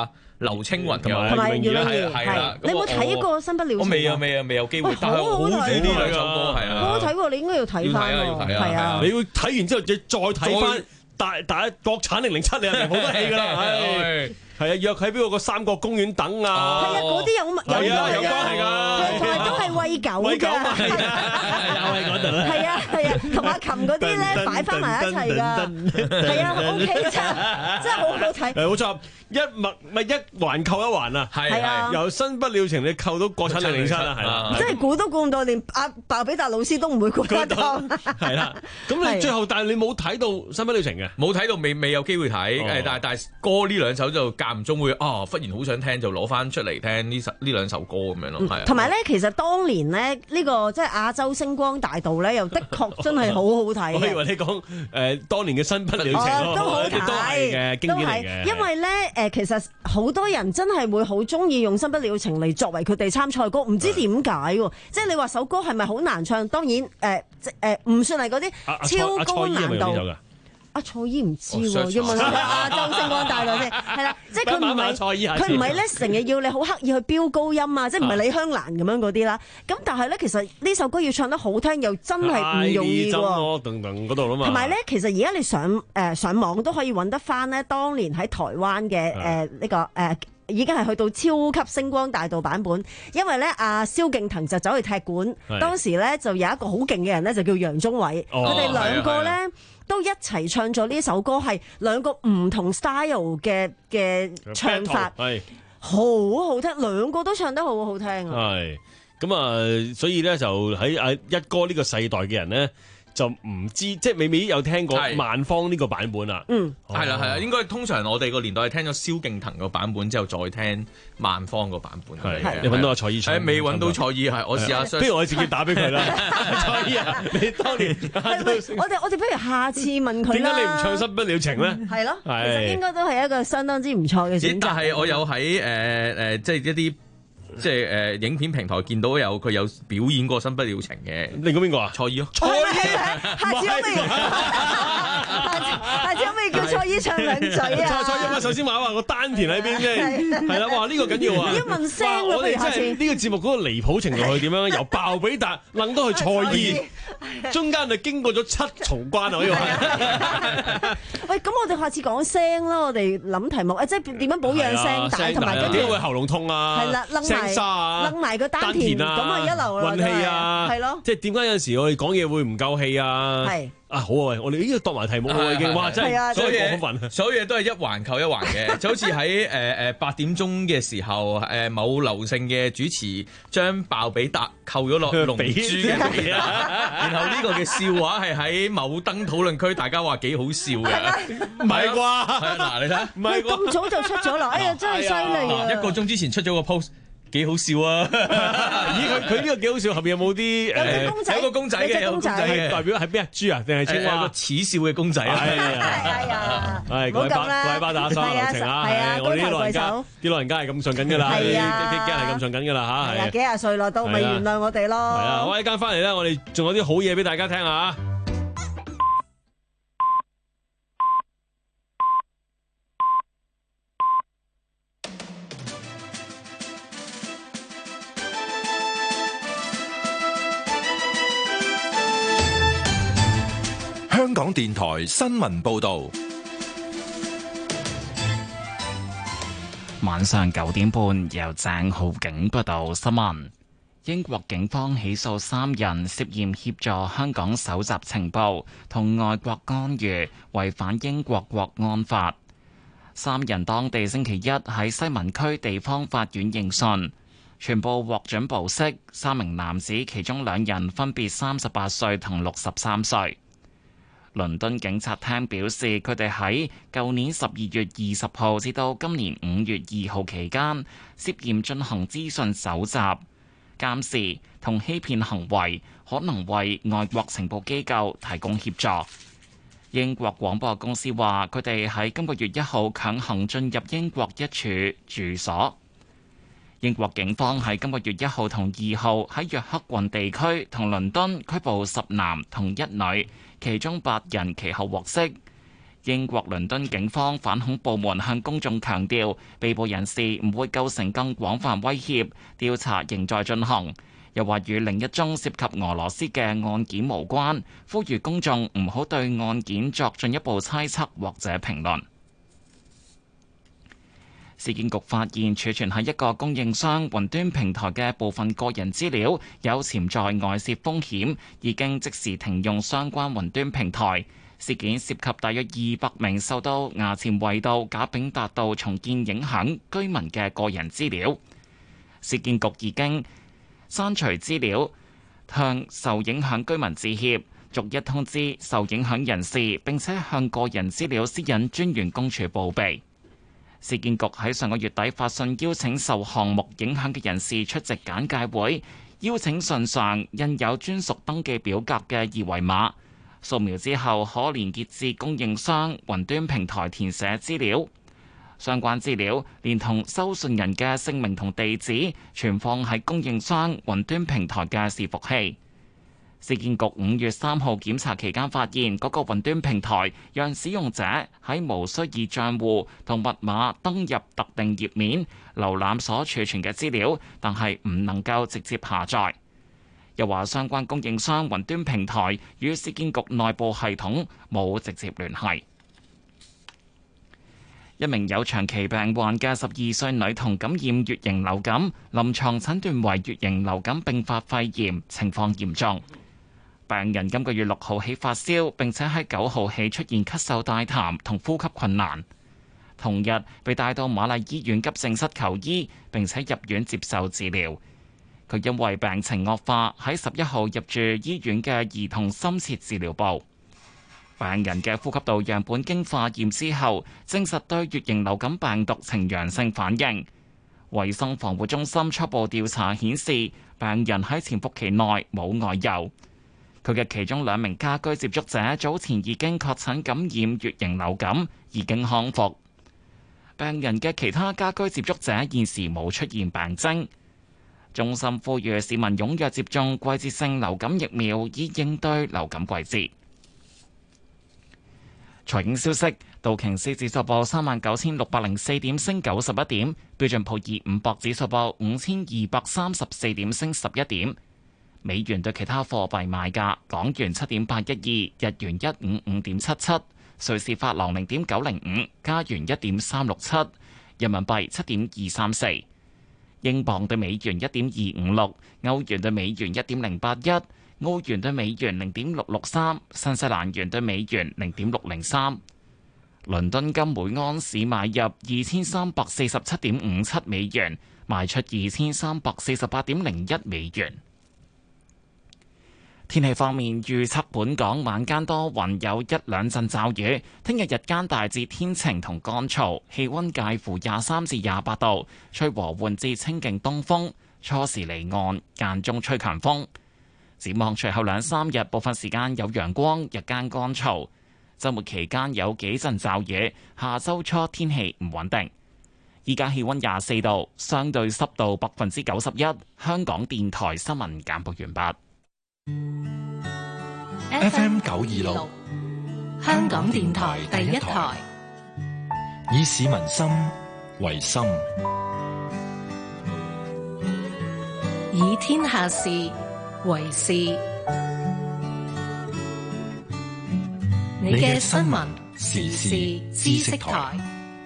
劉青雲同埋同埋袁詠儀係啦。 你有冇睇過《新不了情》？ 我未啊，未啊，未有機會。但係好中意呢兩首歌，係啊， 好好睇喎！你應該要睇翻喎，係啊， 你要睇完之後再再睇翻大大國產零零七，你入面好多戲㗎啦，係。係啊，約喺邊個個三角公園等啊！ 係啊，嗰啲有有有關係㗎， 同埋都係餵狗㗎， 又係嗰度啦。 係啊係啊，同阿琴嗰啲咧擺翻埋一齊㗎，係啊 OK 真真係好好睇。 誒冇錯，一脈咪一環扣一環啊！ 係啊， 由新不了情你扣到國產零零七啦，係啦， 真係估都估唔到，連阿鮑比達老師都唔會估得到。 係啦，咁你最後但係你冇睇到新不了情嘅， 冇睇到未未有機會睇誒，但係但係歌呢兩首就間唔中會啊，忽然好想聽就攞翻出嚟聽呢首呢兩首歌咁樣咯，係。 同埋咧，其實當年咧呢個即係亞洲星光大道咧，又的確真係好好睇。 我以為你講誒當年嘅新不了情咯，都好睇， 都係嘅經典嚟嘅。 因為咧誒，其實好多人真係會好中意用新不了情嚟作為佢哋參賽歌，唔知點解喎？即係你話首歌係咪好難唱？當然誒誒，唔算係嗰啲超高難度。阿蔡依唔知喎，要問下亞洲星光大道先，係啦，即係佢唔係佢唔係咧成日要你好刻意去飆高音啊，即係唔係李香蘭咁樣嗰啲啦。咁但係咧，其實呢首歌要唱得好聽，又真係唔容易喎。 等等嗰度啦嘛。同埋咧，其實而家你上誒、呃、上網都可以揾得翻咧，當年喺台灣嘅誒呢個誒。呃已經係去到超級星光大道版本，因為咧阿蕭敬騰就走去踢館，當時咧就有一個好勁嘅人咧就叫楊宗緯，佢哋兩個咧都一齊唱咗呢首歌，係兩個唔同 style 嘅嘅唱法，係好好聽，兩個都唱得好好聽啊！ 係咁啊，所以咧就喺阿一哥呢個世代嘅人咧。就唔知，即係未未有聽過萬芳呢個版本啦。 嗯， 係啦係啦，應該通常我哋個年代係聽咗蕭敬騰個版本之後，再聽萬芳個版本。 係，你揾到阿蔡依唱？ 誒，未揾到蔡依，係我試下。 不如我自己打俾佢啦。蔡依啊，你當年我哋我哋不如下次問佢啦。點解你唔唱新不了情咧？ 係咯，其實應該都係一個相當之唔錯嘅選擇。 但係我有喺誒誒，即係一啲。即係誒、呃、影片平台見到有佢有表演過新不了情嘅， 你講邊個啊？ 蔡依咯， 蔡依，下次可唔可以？下次可唔可以叫蔡依唱兩嘴啊？ 蔡依啊，首先話話個丹田喺邊啫，係啦，哇呢、呢個緊要啊！ 要問聲我哋真係呢個節目嗰個離譜程度係點樣？由鮑比達諗到去蔡依，中間就經過咗七重關啊！可以話。 喂，咁我哋下次講聲啦，我哋諗題目，誒，即係點樣保養聲帶，同埋跟住點會喉嚨痛啊？ 係啦， 聲沙啊， 掕埋個丹田啊，咁啊一流啦， 運氣啊， 係咯。 即係點解有陣時我哋講嘢會唔夠氣啊？ 係啊，好啊，喂，我哋呢個度埋題目啦已經，哇，真係所有嘢， 所有嘢都係一環扣一環嘅，就好似喺誒誒八點鐘嘅時候，誒某劉姓嘅主持將鮑比達扣咗落龍珠嘅，然後呢個嘅笑話係喺某燈討論區，大家話幾好笑嘅， 唔係啩？ 嗱，你睇， 唔係咁早就出咗啦，哎呀，真係犀利啊！ 一個鐘之前出咗個 post。幾好笑啊！ 咦，佢佢呢個幾好笑，後邊有冇啲誒？有公仔， 有個公仔嘅，有個公仔嘅， 代表係咩啊？豬啊，定係青蛙？ 個恥笑嘅公仔啊！ 係啊， 係各位巴各位巴打生流情啊！係我哋啲老人家，啲老人家係咁上緊㗎啦，係啊，啲家係咁上緊㗎啦嚇，係幾廿歲啦，都未原諒我哋咯。係啊，我一間翻嚟咧，我哋仲有啲好嘢俾大家聽下。 香港電台新聞報道， 晚上九點半由鄭浩景報道新聞。英國警方起訴三人涉嫌協助香港搜集情報同外國干預，違反英國國安法。三人當地星期一喺西文區地方法院應訊，全部獲准保釋。三名男子其中兩人分別三十八歲同六十三歲。倫敦警察廳表示，佢哋喺舊年十二月二十號至到今年五月二號期間，涉嫌進行資訊搜集、監視同欺騙行為，可能為外國情報機構提供協助。英國廣播公司話，佢哋喺今個月一號強行進入英國一處住所。英國警方喺今個月一號同二號喺約克郡地區同倫敦拘捕十男同一女。其中八人其後獲釋， 英國倫敦警方反恐部門向公眾強調，被捕人士唔會構成更廣泛威脅，調查仍在進行。又話與另一宗涉及俄羅斯嘅案件無關，呼籲公眾唔好對案件作進一步猜測或者評論。市建局發現儲存喺一個供應商雲端平台嘅部分個人資料有潛在外泄風險，已經即時停用相關雲端平台。事件涉及大約二百名受到衙前圍道賈炳達道重建影響居民嘅個人資料。市建局已經刪除資料，向受影響居民致歉，逐一通知受影響人士，並且向個人資料私隱專員公署報備。市建局喺上個月底發信邀請受項目影響嘅人士出席簡介會，邀請信上印有專屬登記表格嘅二維碼，掃描之後可連結至供應商雲端平台填寫資料。相關資料連同收信人嘅姓名同地址存放喺供應商雲端平台嘅伺服器。市建局五月三號檢查期間發現，嗰個雲端平台讓使用者喺無需以帳戶同密碼登入特定頁面瀏覽所儲存嘅資料，但係唔能夠直接下載。又話相關供應商雲端平台與市建局內部系統冇直接聯繫。一名有長期病患嘅十二歲女童感染乙型流感，臨床診斷為乙型流感併發肺炎，情況嚴重。病人今個月六號起發燒，並且喺九號起出現咳嗽、帶痰同呼吸困難。同日被帶到瑪麗醫院急症室求醫，並且入院接受治療。佢因為病情惡化，喺十一號入住醫院嘅兒童深切治療部。病人嘅呼吸道樣本經化驗之後，證實對乙型流感病毒呈陽性反應。衛生防護中心初步調查顯示，病人喺潛伏期內冇外遊。佢嘅其中兩名家居接觸者早前已經確診感染乙型流感，已經康復。病人嘅其他家居接觸者現時冇出現病徵。中心呼籲市民踴躍接種季節性流感疫苗，以應對流感季節。財經消息，道瓊斯指數報三萬九千六百零四點，升九十一點；標準普爾五百指數報五千二百三十四點，升十一點。美元對其他貨幣賣價：港元七點八一二，日元一五五點七七，瑞士法郎零點九零五，加元一點三六七，人民幣七點二三四，英鎊對美元一點二五六，歐元對美元一點零八一，澳元對美元零點六六三，新西蘭元對美元零點六零三。倫敦金每安士買入二千三百四十七點五七美元，賣出二千三百四十八點零一美元。天氣方面，預測本港晚間多雲，有一兩陣驟雨。聽日日間大致天晴同乾燥，氣溫介乎廿三至廿八度，吹和緩至清勁東風，初時離岸，間中吹強風。展望隨後兩三日，部分時間有陽光，日間乾燥。週末期間有幾陣驟雨，下週初天氣唔穩定。依家氣溫廿四度，相對濕度百分之九十一。香港電台新聞簡報完畢。 F M 九二六， 香港電台第一台， 以市民心為心， 以天下事為事。你嘅新聞時事知識台。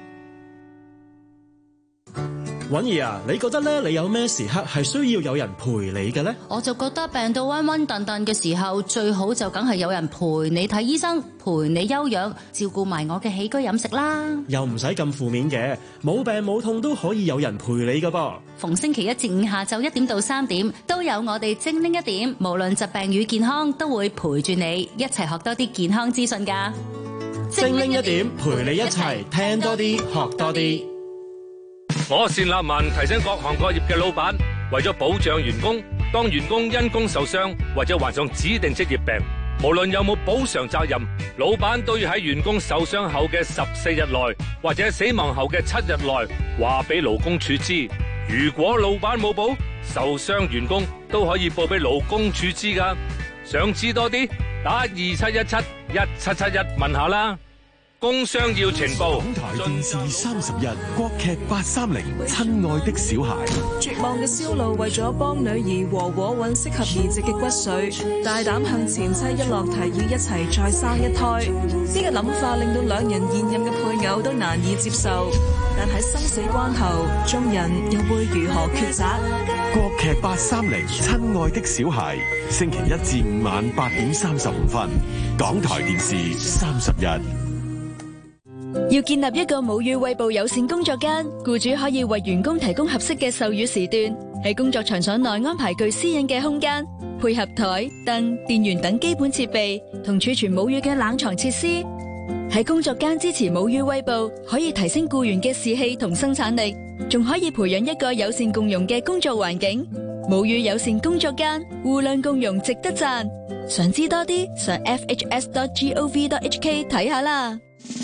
允兒啊，你覺得咧，你有咩時刻係需要有人陪你嘅呢？ 我就覺得病到瘟瘟燉燉嘅時候，最好就梗係有人陪你睇醫生，陪你休養，照顧埋我嘅起居飲食啦。 又唔使咁負面嘅，冇病冇痛都可以有人陪你噶噃。 逢星期一至五下晝一點到三點，都有我哋精靈一點，無論疾病與健康，都會陪住你一齊學多啲健康資訊噶。 精靈一點，陪你一齊聽多啲，學多啲。 我單立文提醒各行各業嘅老闆，為咗保障員工，當員工因工受傷或者患上指定職業病，無論有冇補償責任，老闆都要喺員工受傷後嘅十四日內，或者死亡後嘅七日內，話俾勞工處知。如果老闆冇補，受傷員工都可以報俾勞工處知噶。想知多啲，打二七一七一七七一問下啦。 工商要情報。 港台電視三十日國劇八三零，親愛的小孩。 絕望嘅蕭露為咗幫女兒和和揾適合移植嘅骨髓，大膽向前妻一樂提議一齊再生一胎。呢個諗法令到兩人現任嘅配偶都難以接受，但喺生死關頭，眾人又會如何抉擇？ 國劇八三零，親愛的小孩，星期一至五晚八點三十五分，港台電視三十日。 要建立一個母乳餵哺友善工作間，僱主可以為員工提供合適嘅授乳時段，喺工作場所內安排具私隱嘅空間，配合台、凳、電源等基本設備，同儲存母乳嘅冷藏設施。喺工作間支持母乳餵哺，可以提升僱員嘅士氣同生產力，仲可以培養一個友善共融嘅工作環境。母乳友善工作間，互諒共融，值得讚。想知多啲，上 f h s dot gov dot h k 睇下啦。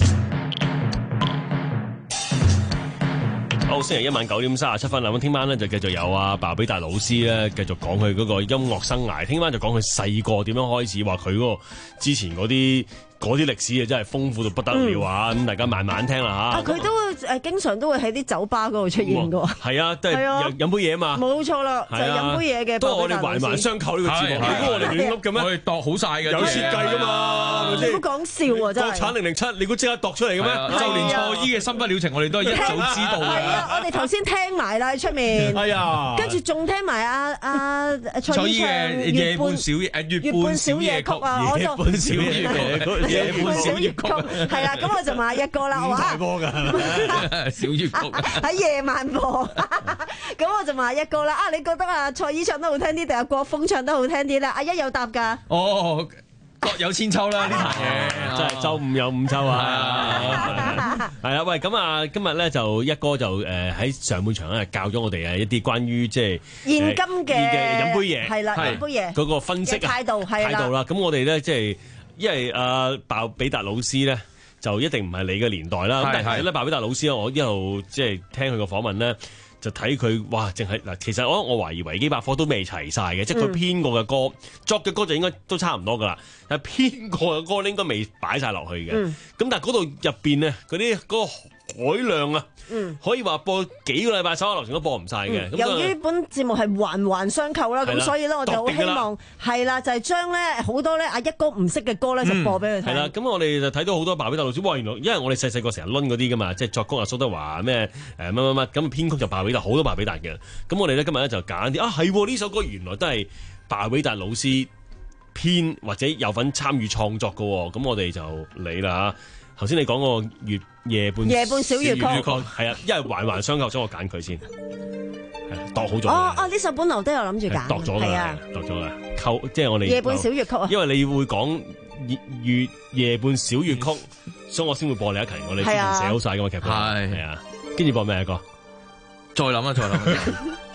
好，星期一晚九點三十七分啦，咁聽晚咧就繼續有阿鮑比達老師咧繼續講佢嗰個音樂生涯。聽晚就講佢細個點樣開始，話佢嗰個之前嗰啲嗰啲歷史啊，真係豐富到不得了啊！咁、嗯、大家慢慢聽啦嚇。啊， 佢都誒經常都會喺啲酒吧嗰度出現㗎。係啊，都係飲飲杯嘢啊嘛。 冇錯啦，就係飲杯嘢嘅。 都係我哋環環相扣呢個節目。如果我哋亂噏嘅咩？ 我哋度好晒嘅， 有設計㗎嘛。 你唔好講笑啊！真係。國產零零七，你估即刻度出嚟嘅咩？ 就連蔡依嘅心不了情，我哋都係一早知道嘅。 係啊，我哋頭先聽埋啦喺出面。 係啊。 跟住仲聽埋阿阿蔡依唱嘅夜半小夜誒月半小夜曲啊！ 夜半小夜曲，夜半小夜曲。 係啦，咁我就問一哥啦， 五大波㗎，小粵曲喺夜晚播，咁我就問一哥啦。啊，你覺得啊蔡依唱得好聽啲，定係國風唱得好聽啲咧？阿一有答㗎。 哦，各有千秋啦，呢壇嘢真係周五有五秋啊！係啊，喂，咁啊，今日咧就一哥就誒喺上半場咧教咗我哋啊一啲關於即係現今嘅飲杯嘢係啦，飲杯嘢嗰個分析態度係態度啦。咁我哋咧即係。因為阿鮑比達老師咧，就一定唔係你嘅年代啦。咁但係咧，鮑比達老師咧，我一路即係聽佢個訪問咧，就睇佢哇，淨係嗱，其實我我懷疑維基百科都未齊晒嘅，即係佢編過嘅歌、嗯、作嘅歌就應該都差唔多噶啦，但係編過嘅歌咧應該未擺晒落去嘅。咁、嗯、但係嗰度入邊咧，嗰啲嗰個海量啊，嗯、可以話播幾個禮拜，手下留情都播唔晒嘅。 嗯、由於本節目係環環相扣啦，咁所以咧我就好希望係啦，就係將咧好多咧阿一哥唔識嘅歌咧就播俾佢聽。係啦、嗯， 咁我哋就睇到好多鮑比達老師，哇！原來因為我哋細細個成日攆嗰啲噶嘛，即係作曲啊蘇德華咩誒乜乜乜，咁編曲就鮑比達好多鮑比達嘅。咁我哋咧今日咧就揀啲啊係呢首歌原來都係鮑比達老師編或者有份參與創作嘅，咁我哋就理啦嚇。頭先你講個月夜半夜半小月曲係啊，因為環環相扣，所以我揀佢先，係度好咗。 哦哦，呢首本來都有諗住揀， 度咗㗎，係啊，度咗㗎，扣即係我哋夜半小月曲啊。 因為你會講月夜半小月曲，所以我先會播你一期。我哋之前寫好晒㗎嘛劇本，係係啊，跟住播咩歌？ 再諗啊，再諗啊！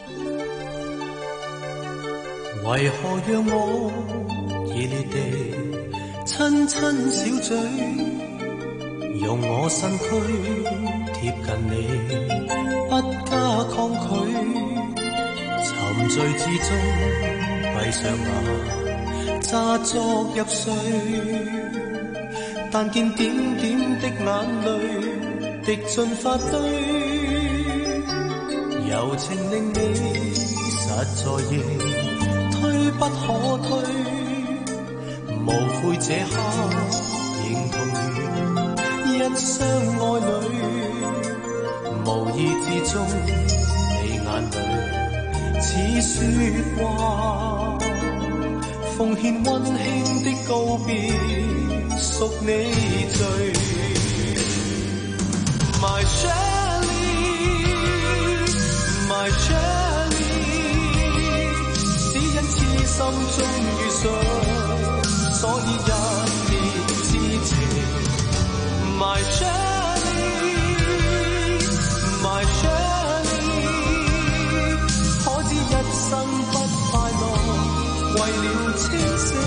為何讓我熱烈地親親小嘴？用我身軀貼近你，不加抗拒，沉醉之中閉上眼，詐作入睡，但見點點的眼淚滴進髮堆，柔情令你實在亦推不可推，無悔這刻仍同一雙愛侶，無意之中你眼淚似雪花，奉獻溫馨的告別，屬你罪。My Shirley, My Shirley， 只因痴心中遇上，所以一見知情。My Shirley, My Shirley， 可知一生不快樂，為了清醒。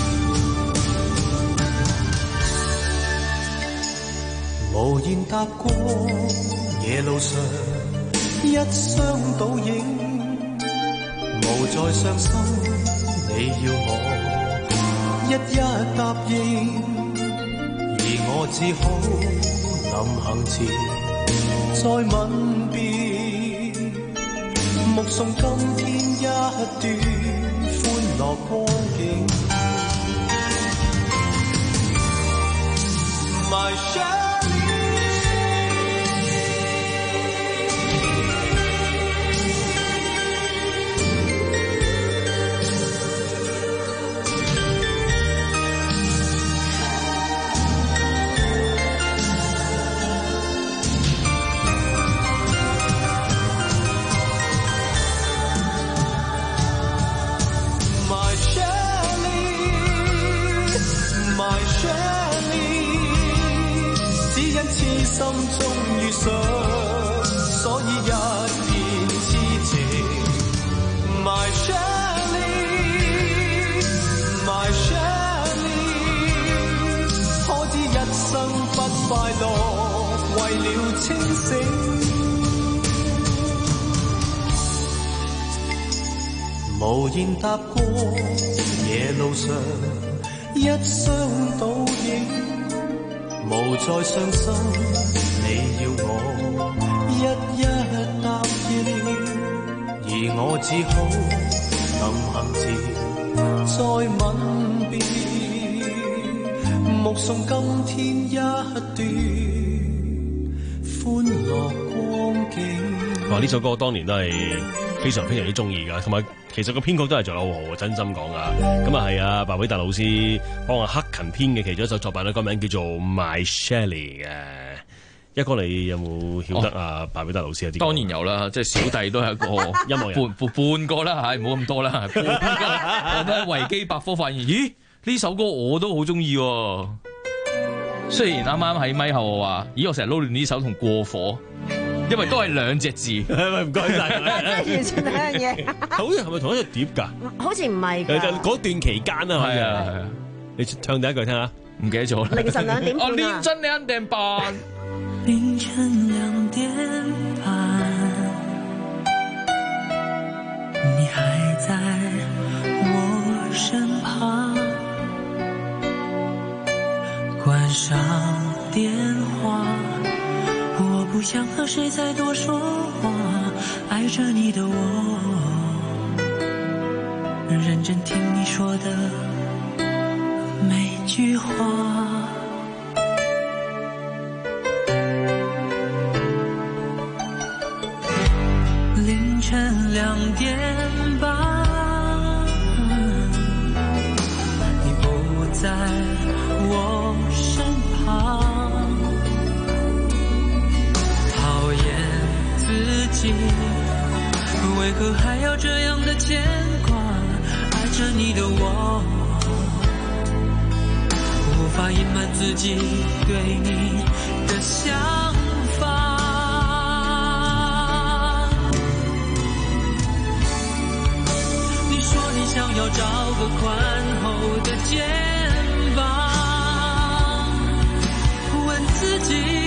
無言踏過夜路上，一雙倒影，無再傷心。你要我一一答應。 我只好臨行前再吻別，目送今天一段歡樂光景。My Shirley，My Shirley， 只因痴心中遇上，所以一片痴情。My Shirley，My Shirley， 可知一生不快樂，為了清醒。無言踏過夜路上，一雙倒影，無再傷心。你要我一一答應，而我只好臨行前再吻別，目送今天一段歡樂光景。 哇！呢首歌當年都係非常非常之中意㗎，同埋其實個編曲都係做得好好啊，真心講啊。咁啊係啊，白偉達老師幫阿克勤編嘅其中一首作品咧，個名叫做 My Shirley 嘅。一哥，你有冇曉得啊？白偉達老師有啲？ 當然有啦，即係小弟都係一個音樂人， 半半個啦，係冇咁多啦。半個我喺維基百科發現，咦呢首歌我都好中意喎。雖然啱啱喺咪後我話，咦我成日撈亂呢首同過火。因為都係兩隻字， 係咪唔該晒？ 真係完全兩樣嘢。 好似係咪同一隻碟㗎？ 好似唔係㗎。 嗰段期間啊，係啊係啊。你唱第一句聽下，唔記得咗。 凌晨兩點半啊！ 哦，凌晨兩點半。 凌晨兩點半，你還在我身旁，關上電話。我不想和誰再多說話，愛着你的我，認真聽你說的每句話。凌晨兩點半，你不在我身旁。為何還要這樣的牽掛？愛着你的我，無法隱瞞自己對你的想法。你說你想要找個寬厚的肩膀，問自己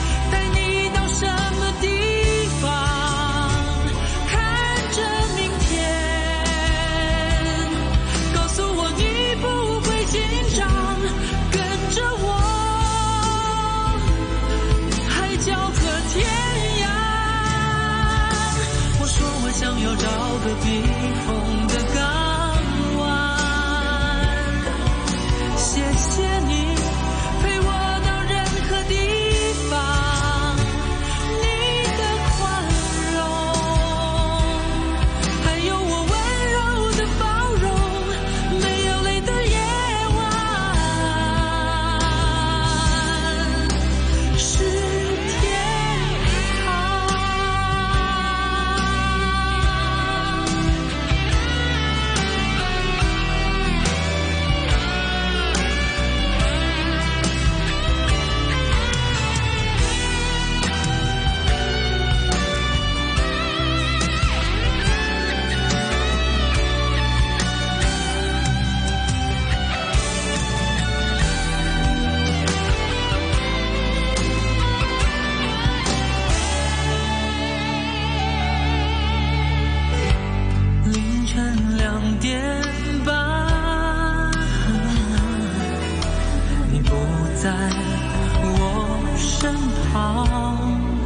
想要找個避風的港灣，謝謝你陪我到任何地方，你的寬容，還有我溫柔的包容，沒有淚的夜晚是天堂。 身旁，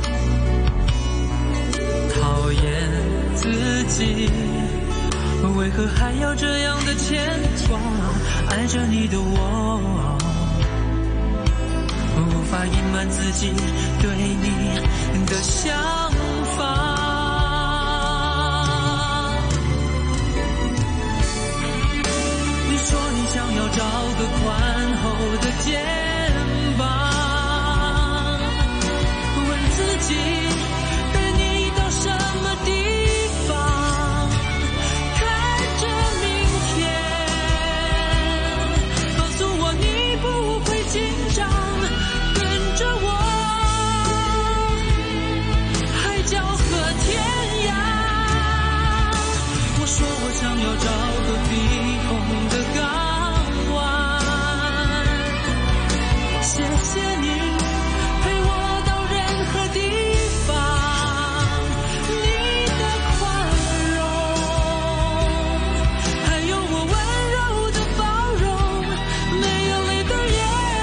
讨厌自己，为何还要这样的牵挂？爱着你的我，无法隐瞒自己对你的想法。你说你想要找个宽厚的肩膀，问自己带你到什么地方，看着明天，告诉我你不会紧张，跟着我海角和天涯。我说我想要找个避风的港湾，谢谢你陪我到任何地方，你的宽容，还有我温柔的包容，没有泪的夜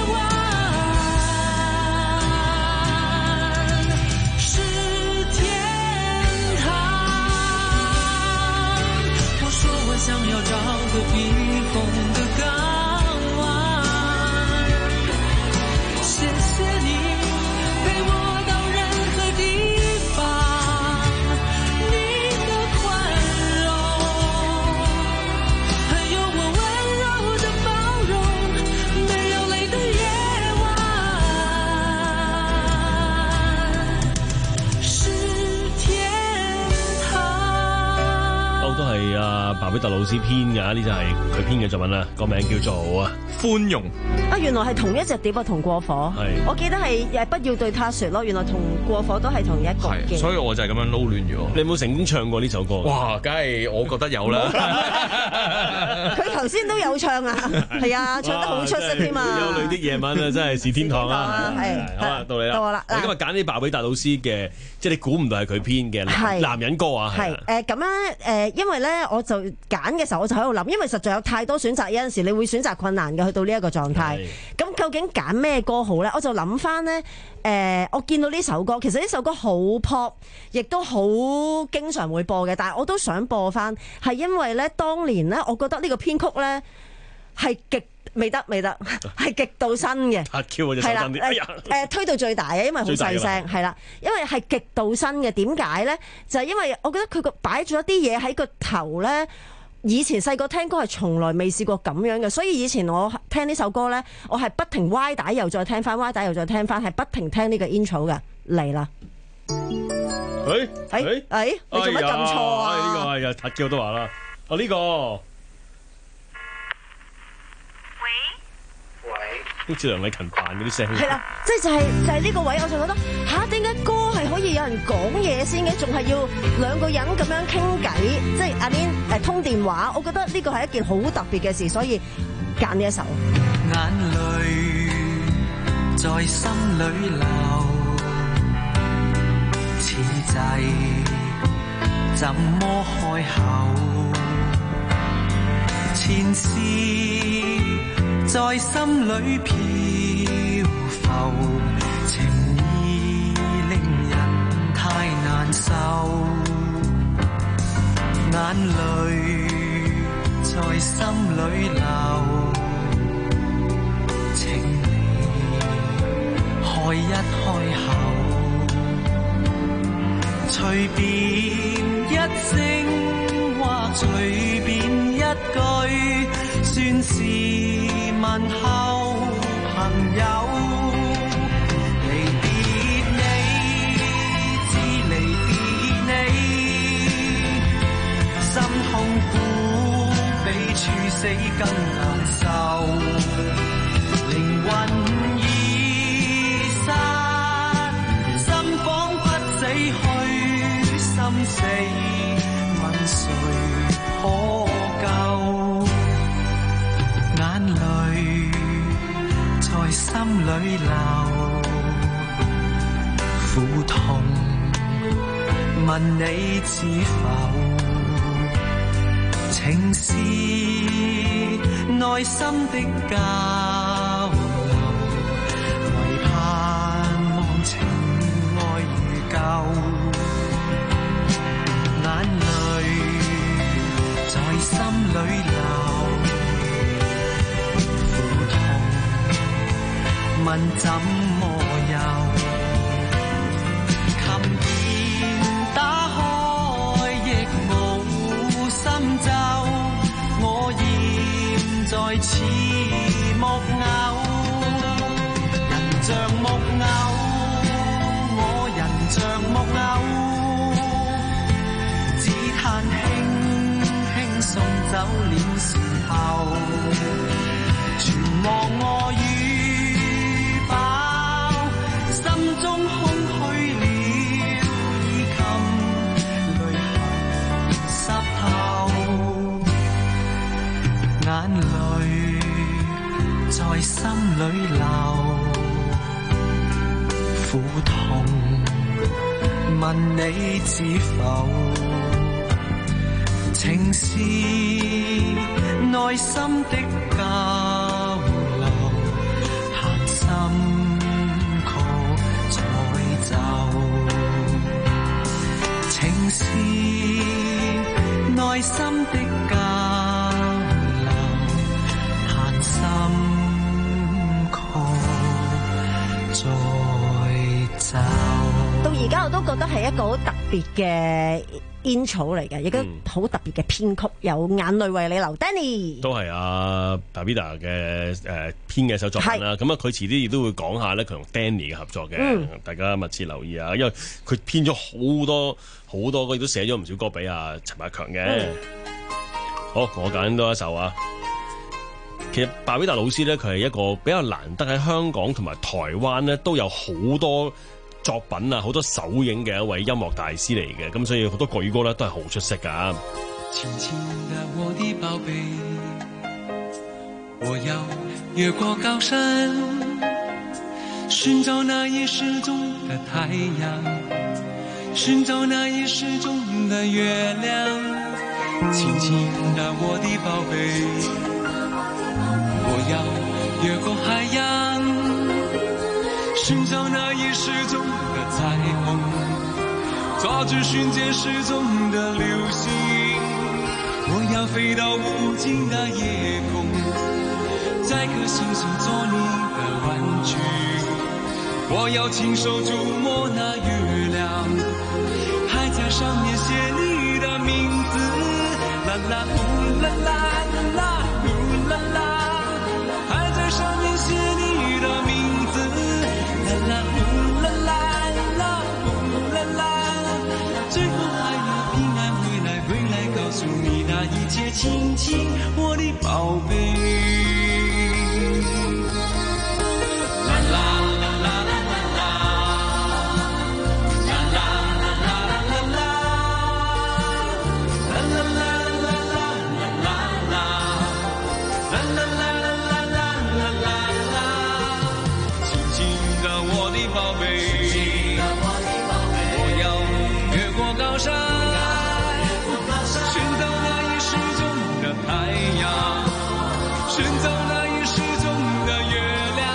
晚是天堂。我说我想要找个避风的港湾，谢谢你陪我到任何地方，你的宽容，还有我温柔的包容，没有泪的夜晚是天堂。 都都係阿白比特老師編㗎，呢就係佢編嘅作品啦，個名叫做啊寬容。 啊，原來係同一隻碟啊，同過火。 係， 我記得係誒不要對他說咯，原來同過火都係同一個嘅。 所以我就係咁樣撈亂咗。 你有冇成功唱過呢首歌？ 哇，梗係我覺得有啦。 佢頭先都有唱啊，係啊，唱得好出色添嘛。 有淚的夜晚啊，真係是天堂啊！ 係， 好啊，到你啦。 到我啦。 你今日揀啲白比達老師嘅，即係你估唔到係佢編嘅男人歌啊。 係誒咁樣誒，因為咧我就揀嘅時候我就喺度諗，因為實在有太多選擇，有陣時你會選擇困難嘅，去到呢一個狀態。咁究竟揀咩歌好咧？我就諗翻咧誒，我見到呢首歌，其實呢首歌好 pop， 亦都好經常會播嘅，但係我都想播翻，係因為咧當年咧，我覺得呢個編曲咧係極未得未得，係極度新嘅。 阿 Q 隻手震啲，哎呀！ 誒推到最大嘅，因為好細聲，係啦，因為係極度新嘅。點解咧？就係因為我覺得佢個擺咗一啲嘢喺個頭咧。以前細個聽歌係從來未試過咁樣嘅，所以以前我聽呢首歌呢，我係不停歪帶又再聽翻，歪帶又再聽翻，係不停聽呢個 intro 嘅。嚟啦！ 誒誒誒，你做乜咁錯啊？ 呢個係又塔叫都話啦，哦呢個，喂喂，好似梁禮勤扮嗰啲聲。 係啦，即係就係就係呢個位，我就覺得吓，點解歌係可以有人講嘢先嘅，仲係要兩個人咁樣傾偈，即係阿 Min 誒通電話，我覺得呢個係一件好特別嘅事，所以揀呢一首。 眼淚在心裏流，此際怎麼開口？前事在心裏漂浮，情意令人太難受，眼淚在心裏流，請你開一開口，隨便一聲或隨便一句，算是問候朋友。離別你，知離別你，心痛苦比處死更難受，靈魂已散，心彷彿死去，心死問誰可救？眼淚在心裏流，苦痛問你知否？情是內心的交流，唯盼問怎麼遊？琴鍵打開亦無心奏，我現在似木偶，人像木偶，我人像木偶，只嘆輕輕送走了時候，全忘我與飽，心中空虛了，已禁淚痕濕透，眼淚在心裏流，苦痛問你知否？情是內心的交流，彈心曲彩奏。情是內心的交流，彈心曲再奏。 到而家我都覺得係一個好特別嘅煙草嚟嘅，亦都好特別嘅編曲，有眼淚為你流 Danny 都係阿 Babida 嘅誒編嘅一首作品啦。咁啊，佢遲啲亦都會講下咧，佢同 Danny 嘅合作嘅，嗯、大家密切留意啊！因為佢編咗好多好多，佢亦都寫咗唔少歌俾阿陳百強嘅。嗯、好，我揀多一首啊！其實 Babida 老師咧，佢係一個比較難得喺香港同埋台灣咧都有好多作品啊，好多首映嘅一位音樂大師嚟嘅，咁所以好多國語歌咧都係好出色噶。 輕輕的我的寶貝，我要越過高山，尋找那已失蹤的太陽，尋找那已失蹤的月亮。輕輕的我的寶貝，我要越過海洋，尋找那已失蹤的彩虹，抓住瞬間失蹤的流星。我要飛到無盡的夜空，摘顆星星做你的玩具。我要親手觸摸那月亮，還在上面寫你的名字。啦啦呼啦啦啦呼啦啦，還在上面寫你的名字。啦啦呼啦啦啦呼啦啦，最後還要平安回來，回來告訴你那一切親親，我的寶貝。啦啦啦啦啦啦啦，啦啦啦啦啦啦，啦啦啦啦啦啦啦，啦啦啦啦啦啦啦，親親的我的寶貝，我要越過高山，尋找那已失蹤的太陽，尋找那已失蹤的月亮。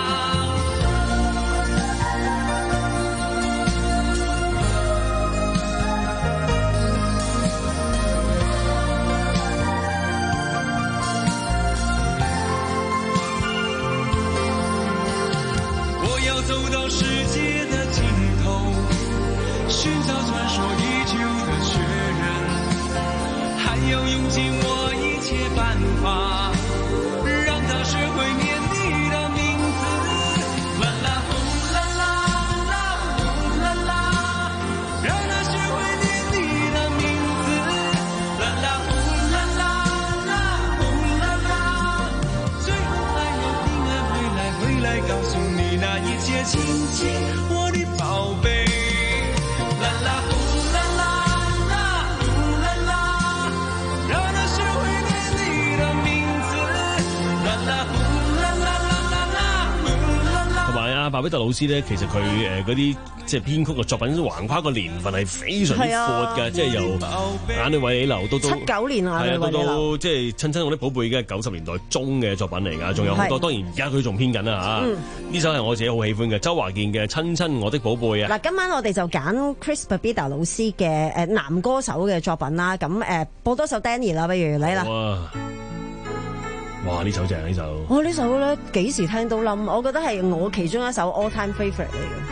我要走到世界的盡頭，尋找傳說已久的雪人，還要用盡我一切辦法，讓他學會念你的名字。啦啦呼啦啦啦呼啦啦，讓他學會念你的名字。啦啦呼啦啦啦呼啦啦，最後還要平安回來，回來告訴你那一切親親，我的寶貝。啦啦呼啦啦啦呼啦啦，讓他學會念你的名字。啦啦呼啦啦啦啦啦呼啦啦。 同埋阿Babida老師咧，其實佢誒嗰啲即係編曲嘅作品橫跨個年份係非常之闊嘅，即係由眼淚為你流到到七九年啊， 係啊，到到即係親親我的寶貝嘅九十年代中嘅作品嚟㗎，仲有好多。當然而家佢仲編緊啦嚇。呢首係我自己好喜歡嘅，周華健嘅《親親我的寶貝》啊。 嗱，今晚我哋就揀 Chris Babida 老師嘅誒男歌手嘅作品啦。咁誒播多首 Danny 啦，不如你啦。 哇！呢首正呢首。 我呢首咧幾時聽都冧，我覺得係我其中一首 all time favourite 嚟嘅。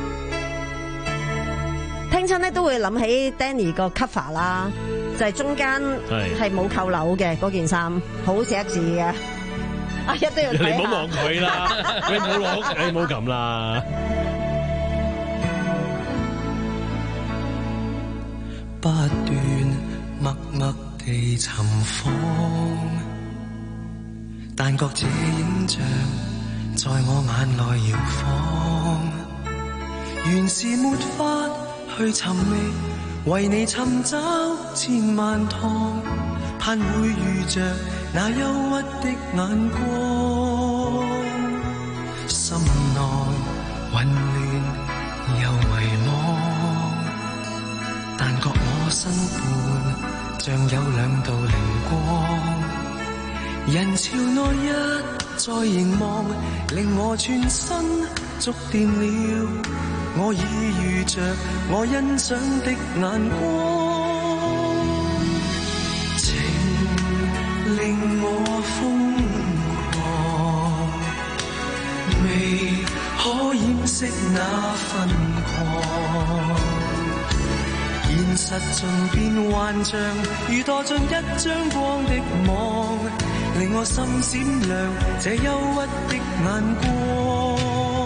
聽親咧都會諗起 Danny 個 cover 啦，就係中間係冇扣鈕嘅嗰件衫，好寫字嘅。啊，一定要睇下。 你唔好望佢啦，你唔好攞，你唔好咁啦。 不斷默默地尋訪，但覺這影像在我眼內搖晃，原是沒法去尋覓，為你尋找千萬趟，盼會遇着那憂鬱的眼光，心內混亂又迷茫，但覺我身伴像有兩道靈光，人潮內一再凝望，令我全身觸電了，我已遇着我欣賞的眼光，情令我瘋狂，未可掩飾那份狂，現實盡變幻象，如墮進一張光的網，令我心閃亮這憂鬱的眼光，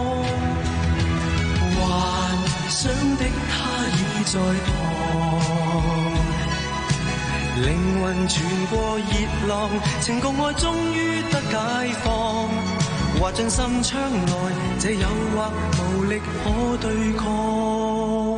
幻想的他已在旁，靈魂傳過熱浪，情共愛終於得解放，滑進心窗內，這誘惑無力可對抗。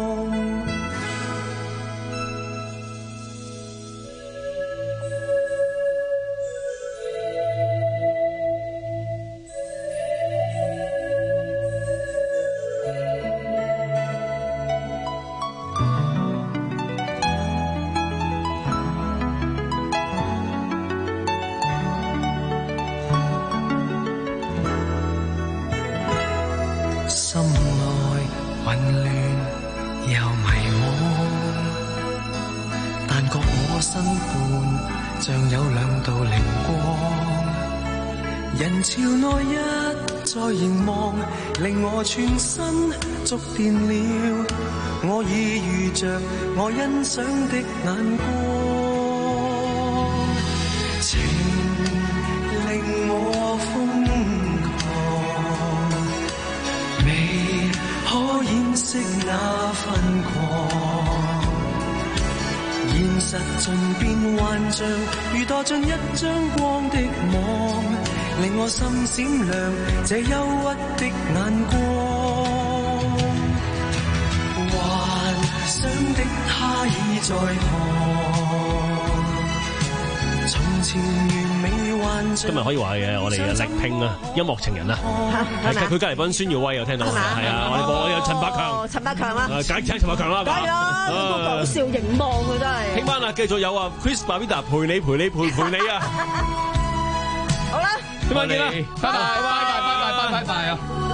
令我全身觸電了，我已遇着我欣賞的眼光，情令我瘋狂，未可掩飾那份狂，現實盡變幻象，如墮進一張光的網，令我心閃亮這憂鬱的眼光，幻想的他已在旁，從前完美幻象。 今日可以話係我哋嘅力拼啊，音樂情人啊，係佢隔離班孫耀威有聽到，係啊，我哋播有陳百強， 陳百強啦， 解請陳百強啦， 係啊，呢個搞笑凝望佢真係。 聽晚啊，繼續有啊 Chris Bavida 陪你陪你陪陪你啊， 好啦。 聽晚見啦，拜拜拜拜拜拜拜拜拜啊！